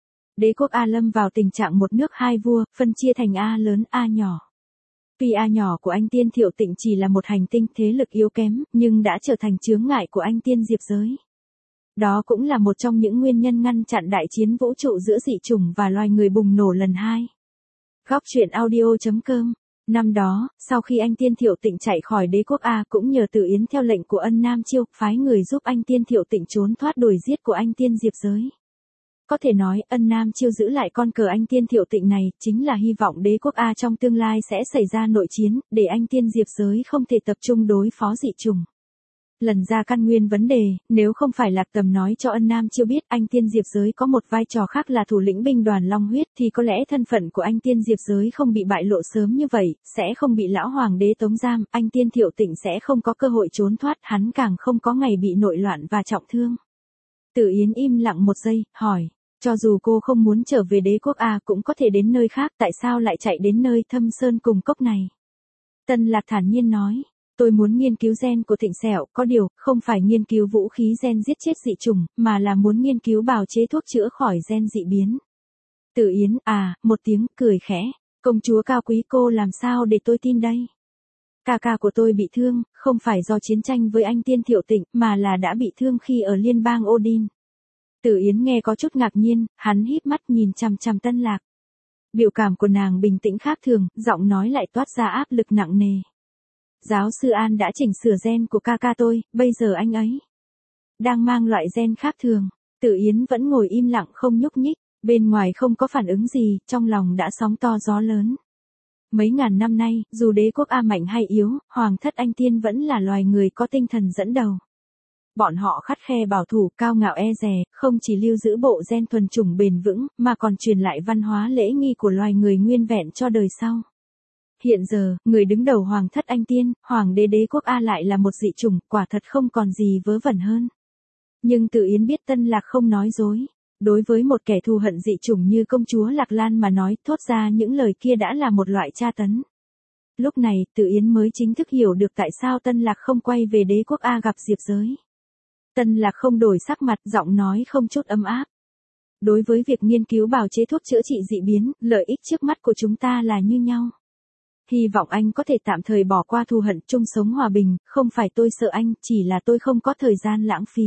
Đế quốc A lâm vào tình trạng một nước hai vua, phân chia thành A lớn A nhỏ. Tuy A nhỏ của anh Tiên Thiệu Tịnh chỉ là một hành tinh thế lực yếu kém, nhưng đã trở thành chướng ngại của anh Tiên Diệp Giới. Đó cũng là một trong những nguyên nhân ngăn chặn đại chiến vũ trụ giữa dị chủng và loài người bùng nổ lần hai. Góc truyện audio.com. Năm đó, sau khi anh Tiên Thiệu Tịnh chạy khỏi đế quốc A cũng nhờ Tử Yến theo lệnh của Ân Nam Chiêu, phái người giúp anh Tiên Thiệu Tịnh trốn thoát đuổi giết của anh Tiên Diệp Giới. Có thể nói, Ân Nam Chiêu giữ lại con cờ anh Tiên Thiệu Tịnh này, chính là hy vọng đế quốc A trong tương lai sẽ xảy ra nội chiến, để anh Tiên Diệp Giới không thể tập trung đối phó dị chủng. Lần ra căn nguyên vấn đề, nếu không phải Lạc Tầm nói cho Ân Nam Chiêu biết anh Tiên Diệp Giới có một vai trò khác là thủ lĩnh binh đoàn Long Huyết thì có lẽ thân phận của anh Tiên Diệp Giới không bị bại lộ sớm như vậy, sẽ không bị lão hoàng đế tống giam, anh Tiên Thiệu Tịnh sẽ không có cơ hội trốn thoát, hắn càng không có ngày bị nội loạn và trọng thương. Tử Yến im lặng một giây, hỏi, cho dù cô không muốn trở về đế quốc A cũng có thể đến nơi khác, tại sao lại chạy đến nơi Thâm Sơn cùng cốc này? Tân Lạc thản nhiên nói. Tôi muốn nghiên cứu gen của Thịnh Sẹo, có điều, không phải nghiên cứu vũ khí gen giết chết dị chủng, mà là muốn nghiên cứu bào chế thuốc chữa khỏi gen dị biến. Tử Yến, một tiếng, cười khẽ. Công chúa cao quý cô làm sao để tôi tin đây? Ca ca của tôi bị thương, không phải do chiến tranh với anh Tiên Thiệu Tịnh, mà là đã bị thương khi ở liên bang Odin. Tử Yến nghe có chút ngạc nhiên, hắn híp mắt nhìn chằm chằm Tân Lạc. Biểu cảm của nàng bình tĩnh khác thường, giọng nói lại toát ra áp lực nặng nề. Giáo sư An đã chỉnh sửa gen của ca ca tôi, bây giờ anh ấy đang mang loại gen khác thường. Tử Yến vẫn ngồi im lặng không nhúc nhích, bên ngoài không có phản ứng gì, trong lòng đã sóng to gió lớn. Mấy ngàn năm nay, dù đế quốc A mạnh hay yếu, Hoàng thất Anh Tiên vẫn là loài người có tinh thần dẫn đầu. Bọn họ khắt khe bảo thủ, cao ngạo e dè, không chỉ lưu giữ bộ gen thuần chủng bền vững, mà còn truyền lại văn hóa lễ nghi của loài người nguyên vẹn cho đời sau. Hiện giờ, người đứng đầu Hoàng thất Anh Tiên, Hoàng đế đế quốc A lại là một dị chủng, quả thật không còn gì vớ vẩn hơn. Nhưng Tử Yến biết Tân Lạc không nói dối. Đối với một kẻ thù hận dị chủng như công chúa Lạc Lan mà nói, thốt ra những lời kia đã là một loại tra tấn. Lúc này, Tử Yến mới chính thức hiểu được tại sao Tân Lạc không quay về đế quốc A gặp Diệp Giới. Tân Lạc không đổi sắc mặt, giọng nói không chút ấm áp. Đối với việc nghiên cứu bào chế thuốc chữa trị dị biến, lợi ích trước mắt của chúng ta là như nhau. Hy vọng anh có thể tạm thời bỏ qua thù hận, chung sống hòa bình, không phải tôi sợ anh, chỉ là tôi không có thời gian lãng phí.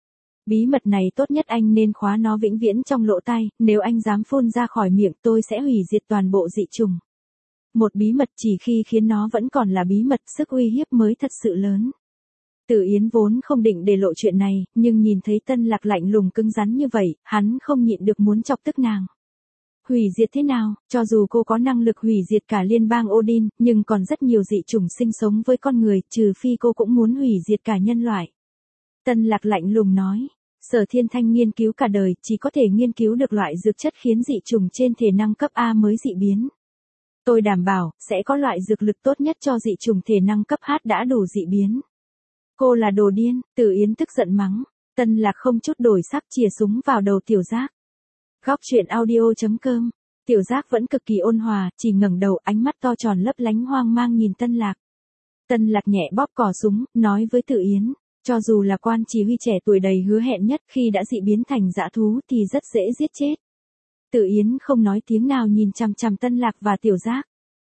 Bí mật này tốt nhất anh nên khóa nó vĩnh viễn trong lỗ tai, nếu anh dám phun ra khỏi miệng tôi sẽ hủy diệt toàn bộ dị chủng. Một bí mật chỉ khi khiến nó vẫn còn là bí mật, sức uy hiếp mới thật sự lớn. Tử Yến vốn không định để lộ chuyện này, nhưng nhìn thấy Tân Lạc lạnh lùng cứng rắn như vậy, hắn không nhịn được muốn chọc tức nàng. Hủy diệt thế nào, cho dù cô có năng lực hủy diệt cả liên bang Odin, nhưng còn rất nhiều dị chủng sinh sống với con người, trừ phi cô cũng muốn hủy diệt cả nhân loại. Tân Lạc lạnh lùng nói, Sở Thiên Thanh nghiên cứu cả đời, chỉ có thể nghiên cứu được loại dược chất khiến dị chủng trên thể năng cấp A mới dị biến. Tôi đảm bảo, sẽ có loại dược lực tốt nhất cho dị chủng thể năng cấp H đã đủ dị biến. Cô là đồ điên, Tử Yến tức giận mắng. Tân Lạc không chút đổi sắc chìa súng vào đầu Tiểu Giác. Góc truyện audio.com. Tiểu Giác vẫn cực kỳ ôn hòa, chỉ ngẩng đầu, ánh mắt to tròn lấp lánh hoang mang nhìn Tân Lạc. Tân Lạc nhẹ bóp cò súng, nói với Tử Yến, cho dù là quan chỉ huy trẻ tuổi đầy hứa hẹn nhất, khi đã dị biến thành dã thú thì rất dễ giết chết. Tử Yến không nói tiếng nào nhìn chằm chằm Tân Lạc và Tiểu Giác.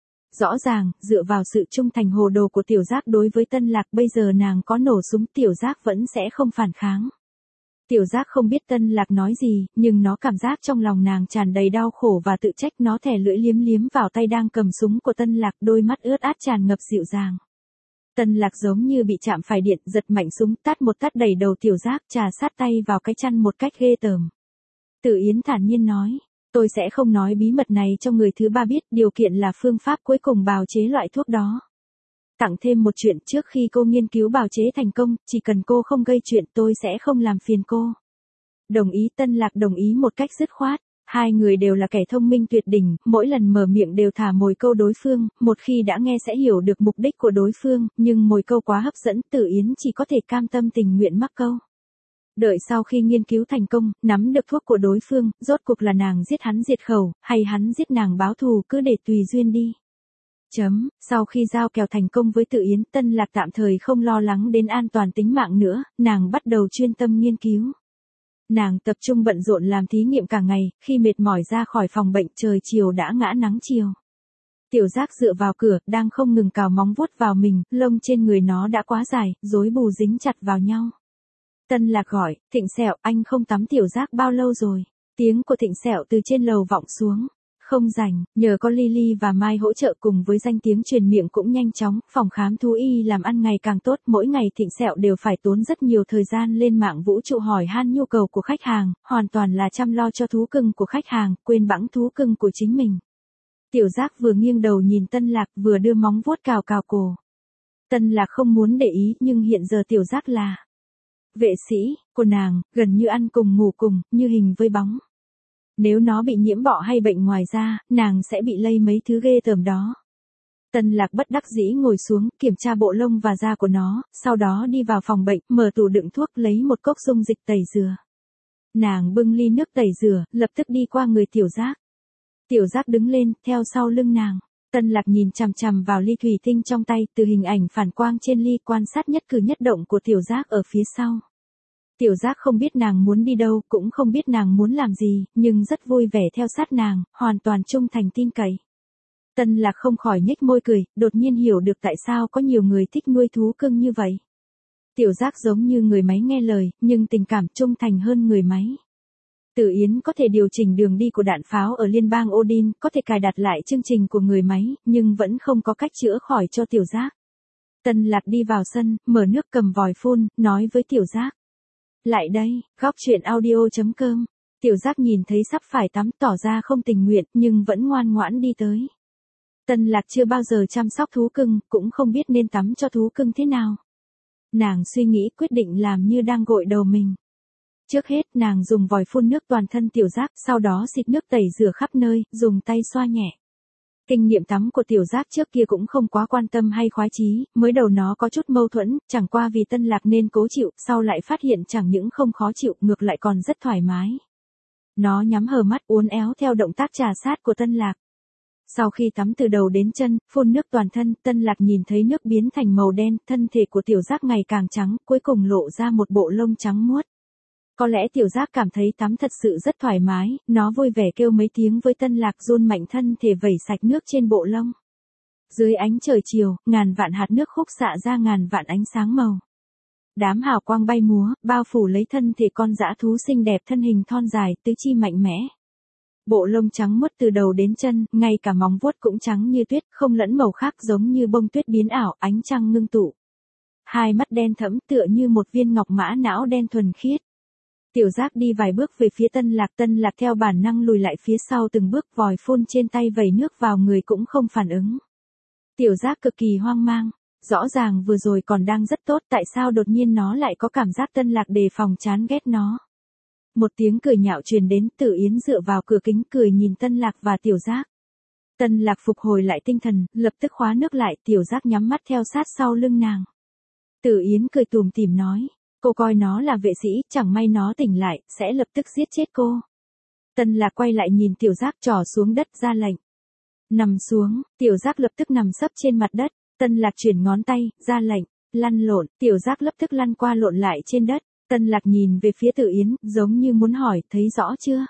Rõ ràng, dựa vào sự trung thành hồ đồ của Tiểu Giác đối với Tân Lạc, bây giờ nàng có nổ súng Tiểu Giác vẫn sẽ không phản kháng. Tiểu Giác không biết Tân Lạc nói gì, nhưng nó cảm giác trong lòng nàng tràn đầy đau khổ và tự trách, nó thè lưỡi liếm liếm vào tay đang cầm súng của Tân Lạc, đôi mắt ướt át tràn ngập dịu dàng. Tân Lạc giống như bị chạm phải điện, giật mạnh súng, tát một tát đẩy đầu Tiểu Giác, trà sát tay vào cái chăn một cách ghê tởm. Tử Yến thản nhiên nói, tôi sẽ không nói bí mật này cho người thứ ba biết, điều kiện là phương pháp cuối cùng bào chế loại thuốc đó. Tặng thêm một chuyện, trước khi cô nghiên cứu bào chế thành công, chỉ cần cô không gây chuyện tôi sẽ không làm phiền cô. Đồng ý. Tân Lạc đồng ý một cách dứt khoát. Hai người đều là kẻ thông minh tuyệt đỉnh, mỗi lần mở miệng đều thả mồi câu đối phương, một khi đã nghe sẽ hiểu được mục đích của đối phương, nhưng mồi câu quá hấp dẫn, Tử Yến chỉ có thể cam tâm tình nguyện mắc câu. Đợi sau khi nghiên cứu thành công, nắm được thuốc của đối phương, rốt cuộc là nàng giết hắn diệt khẩu, hay hắn giết nàng báo thù, cứ để tùy duyên đi. Sau khi giao kèo thành công với Tử Yến, Tân Lạc tạm thời không lo lắng đến an toàn tính mạng nữa, nàng bắt đầu chuyên tâm nghiên cứu. Nàng tập trung bận rộn làm thí nghiệm cả ngày, khi mệt mỏi ra khỏi phòng bệnh, trời chiều đã ngã nắng chiều. Tiểu Giác dựa vào cửa, đang không ngừng cào móng vuốt vào mình, lông trên người nó đã quá dài, rối bù dính chặt vào nhau. Tân Lạc gọi, Thịnh Sẹo, anh không tắm Tiểu Giác bao lâu rồi? Tiếng của Thịnh Sẹo từ trên lầu vọng xuống. Không rảnh, nhờ có Lily và Mai hỗ trợ cùng với danh tiếng truyền miệng cũng nhanh chóng, phòng khám thú y làm ăn ngày càng tốt, mỗi ngày Thịnh Sẹo đều phải tốn rất nhiều thời gian lên mạng vũ trụ hỏi han nhu cầu của khách hàng, hoàn toàn là chăm lo cho thú cưng của khách hàng, quên bẵng thú cưng của chính mình. Tiểu Giác vừa nghiêng đầu nhìn Tân Lạc vừa đưa móng vuốt cào cào cổ. Tân Lạc không muốn để ý, nhưng hiện giờ Tiểu Giác là vệ sĩ của nàng, gần như ăn cùng ngủ cùng, như hình với bóng. Nếu nó bị nhiễm bọ hay bệnh ngoài da, nàng sẽ bị lây mấy thứ ghê tởm đó. Tân Lạc bất đắc dĩ ngồi xuống, kiểm tra bộ lông và da của nó, sau đó đi vào phòng bệnh, mở tủ đựng thuốc lấy một cốc dung dịch tẩy rửa. Nàng bưng ly nước tẩy rửa, lập tức đi qua người Tiểu Giác. Tiểu Giác đứng lên, theo sau lưng nàng. Tân Lạc nhìn chằm chằm vào ly thủy tinh trong tay, từ hình ảnh phản quang trên ly quan sát nhất cử nhất động của Tiểu Giác ở phía sau. Tiểu Giác không biết nàng muốn đi đâu, cũng không biết nàng muốn làm gì, nhưng rất vui vẻ theo sát nàng, hoàn toàn trung thành tin cậy. Tân Lạc không khỏi nhếch môi cười, đột nhiên hiểu được tại sao có nhiều người thích nuôi thú cưng như vậy. Tiểu Giác giống như người máy nghe lời, nhưng tình cảm trung thành hơn người máy. Tử Yến có thể điều chỉnh đường đi của đạn pháo ở liên bang Odin, có thể cài đặt lại chương trình của người máy, nhưng vẫn không có cách chữa khỏi cho Tiểu Giác. Tân Lạc đi vào sân, mở nước cầm vòi phun, nói với Tiểu Giác. Lại đây, góc chuyện audio.com. Tiểu Giác nhìn thấy sắp phải tắm, tỏ ra không tình nguyện, nhưng vẫn ngoan ngoãn đi tới. Tân Lạc chưa bao giờ chăm sóc thú cưng, cũng không biết nên tắm cho thú cưng thế nào. Nàng suy nghĩ quyết định làm như đang gội đầu mình. Trước hết, nàng dùng vòi phun nước toàn thân Tiểu Giác, sau đó xịt nước tẩy rửa khắp nơi, dùng tay xoa nhẹ. Kinh nghiệm tắm của Tiểu Giác trước kia cũng không quá quan tâm hay khoái chí, mới đầu nó có chút mâu thuẫn, chẳng qua vì Tân Lạc nên cố chịu, sau lại phát hiện chẳng những không khó chịu, ngược lại còn rất thoải mái. Nó nhắm hờ mắt uốn éo theo động tác trà sát của Tân Lạc. Sau khi tắm từ đầu đến chân, phun nước toàn thân, Tân Lạc nhìn thấy nước biến thành màu đen, thân thể của Tiểu Giác ngày càng trắng, cuối cùng lộ ra một bộ lông trắng muốt. Có lẽ Tiểu Giác cảm thấy tắm thật sự rất thoải mái, nó vui vẻ kêu mấy tiếng với Tân Lạc, run mạnh thân thể vẩy sạch nước trên bộ lông. Dưới ánh trời chiều, ngàn vạn hạt nước khúc xạ ra ngàn vạn ánh sáng màu. Đám hào quang bay múa, bao phủ lấy thân thể con dã thú xinh đẹp, thân hình thon dài, tứ chi mạnh mẽ. Bộ lông trắng muốt từ đầu đến chân, ngay cả móng vuốt cũng trắng như tuyết, không lẫn màu khác, giống như bông tuyết biến ảo, ánh trăng ngưng tụ. Hai mắt đen thẫm tựa như một viên ngọc mã não đen thuần khiết. Tiểu Giác đi vài bước về phía Tân Lạc theo bản năng lùi lại phía sau từng bước, vòi phun trên tay vẩy nước vào người cũng không phản ứng. Tiểu Giác cực kỳ hoang mang, rõ ràng vừa rồi còn đang rất tốt, tại sao đột nhiên nó lại có cảm giác Tân Lạc đề phòng chán ghét nó. Một tiếng cười nhạo truyền đến, Tử Yến dựa vào cửa kính cười nhìn Tân Lạc và Tiểu Giác. Tân Lạc phục hồi lại tinh thần, lập tức khóa nước lại, Tiểu Giác nhắm mắt theo sát sau lưng nàng. Tử Yến cười tủm tỉm nói. Cô coi nó là vệ sĩ, chẳng may nó tỉnh lại, sẽ lập tức giết chết cô. Tân Lạc quay lại nhìn Tiểu Giác, trỏ xuống đất ra lệnh. Nằm xuống, Tiểu Giác lập tức nằm sấp trên mặt đất. Tân Lạc chuyển ngón tay, ra lệnh, lăn lộn, Tiểu Giác lập tức lăn qua lộn lại trên đất. Tân Lạc nhìn về phía Tử Yến, giống như muốn hỏi, thấy rõ chưa?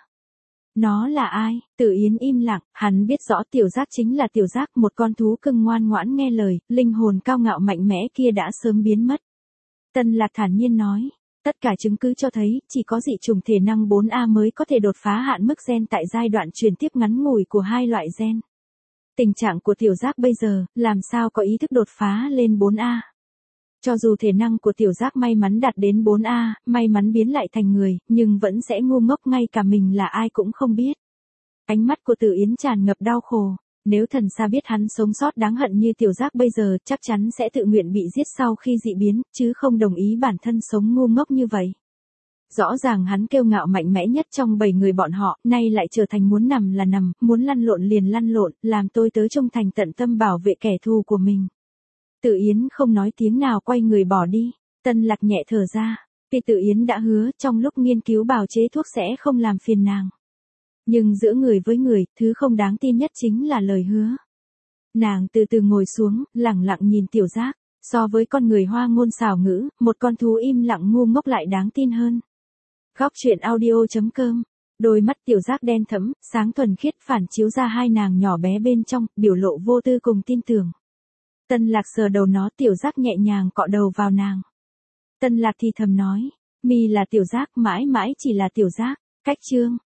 Nó là ai? Tử Yến im lặng, hắn biết rõ Tiểu Giác chính là Tiểu Giác, một con thú cưng ngoan ngoãn nghe lời, linh hồn cao ngạo mạnh mẽ kia đã sớm biến mất. Tân Lạc thản nhiên nói, Tất cả chứng cứ cho thấy, chỉ có dị chủng thể năng 4A mới có thể đột phá hạn mức gen tại giai đoạn truyền tiếp ngắn ngủi của hai loại gen. Tình trạng của tiểu giác bây giờ, làm sao có ý thức đột phá lên 4A. Cho dù thể năng của tiểu giác may mắn đạt đến 4A, may mắn biến lại thành người, nhưng vẫn sẽ ngu ngốc ngay cả mình là ai cũng không biết. Ánh mắt của Tử Yến tràn ngập đau khổ. Nếu thần xa biết hắn sống sót đáng hận như tiểu giác bây giờ, chắc chắn sẽ tự nguyện bị giết sau khi dị biến, chứ không đồng ý bản thân sống ngu ngốc như vậy. Rõ ràng hắn kiêu ngạo mạnh mẽ nhất trong 7 người bọn họ, nay lại trở thành muốn nằm là nằm, muốn lăn lộn liền lăn lộn, làm tôi tớ trung thành tận tâm bảo vệ kẻ thù của mình. Tử Yến không nói tiếng nào quay người bỏ đi. Tân Lạc nhẹ thở ra. Tuy Tử Yến đã hứa trong lúc nghiên cứu bào chế thuốc sẽ không làm phiền nàng. Nhưng giữa người với người, thứ không đáng tin nhất chính là lời hứa. Nàng từ từ ngồi xuống, lẳng lặng nhìn tiểu giác. So với con người hoa ngôn xảo ngữ, một con thú im lặng ngu ngốc lại đáng tin hơn. Góc truyện audio.com. Đôi mắt tiểu giác đen thẫm, sáng thuần khiết phản chiếu ra hai nàng nhỏ bé bên trong, biểu lộ vô tư cùng tin tưởng. Tân Lạc sờ đầu nó, tiểu giác nhẹ nhàng cọ đầu vào nàng. Tân Lạc thì thầm nói, mi là tiểu giác, mãi mãi chỉ là tiểu giác. Cách chương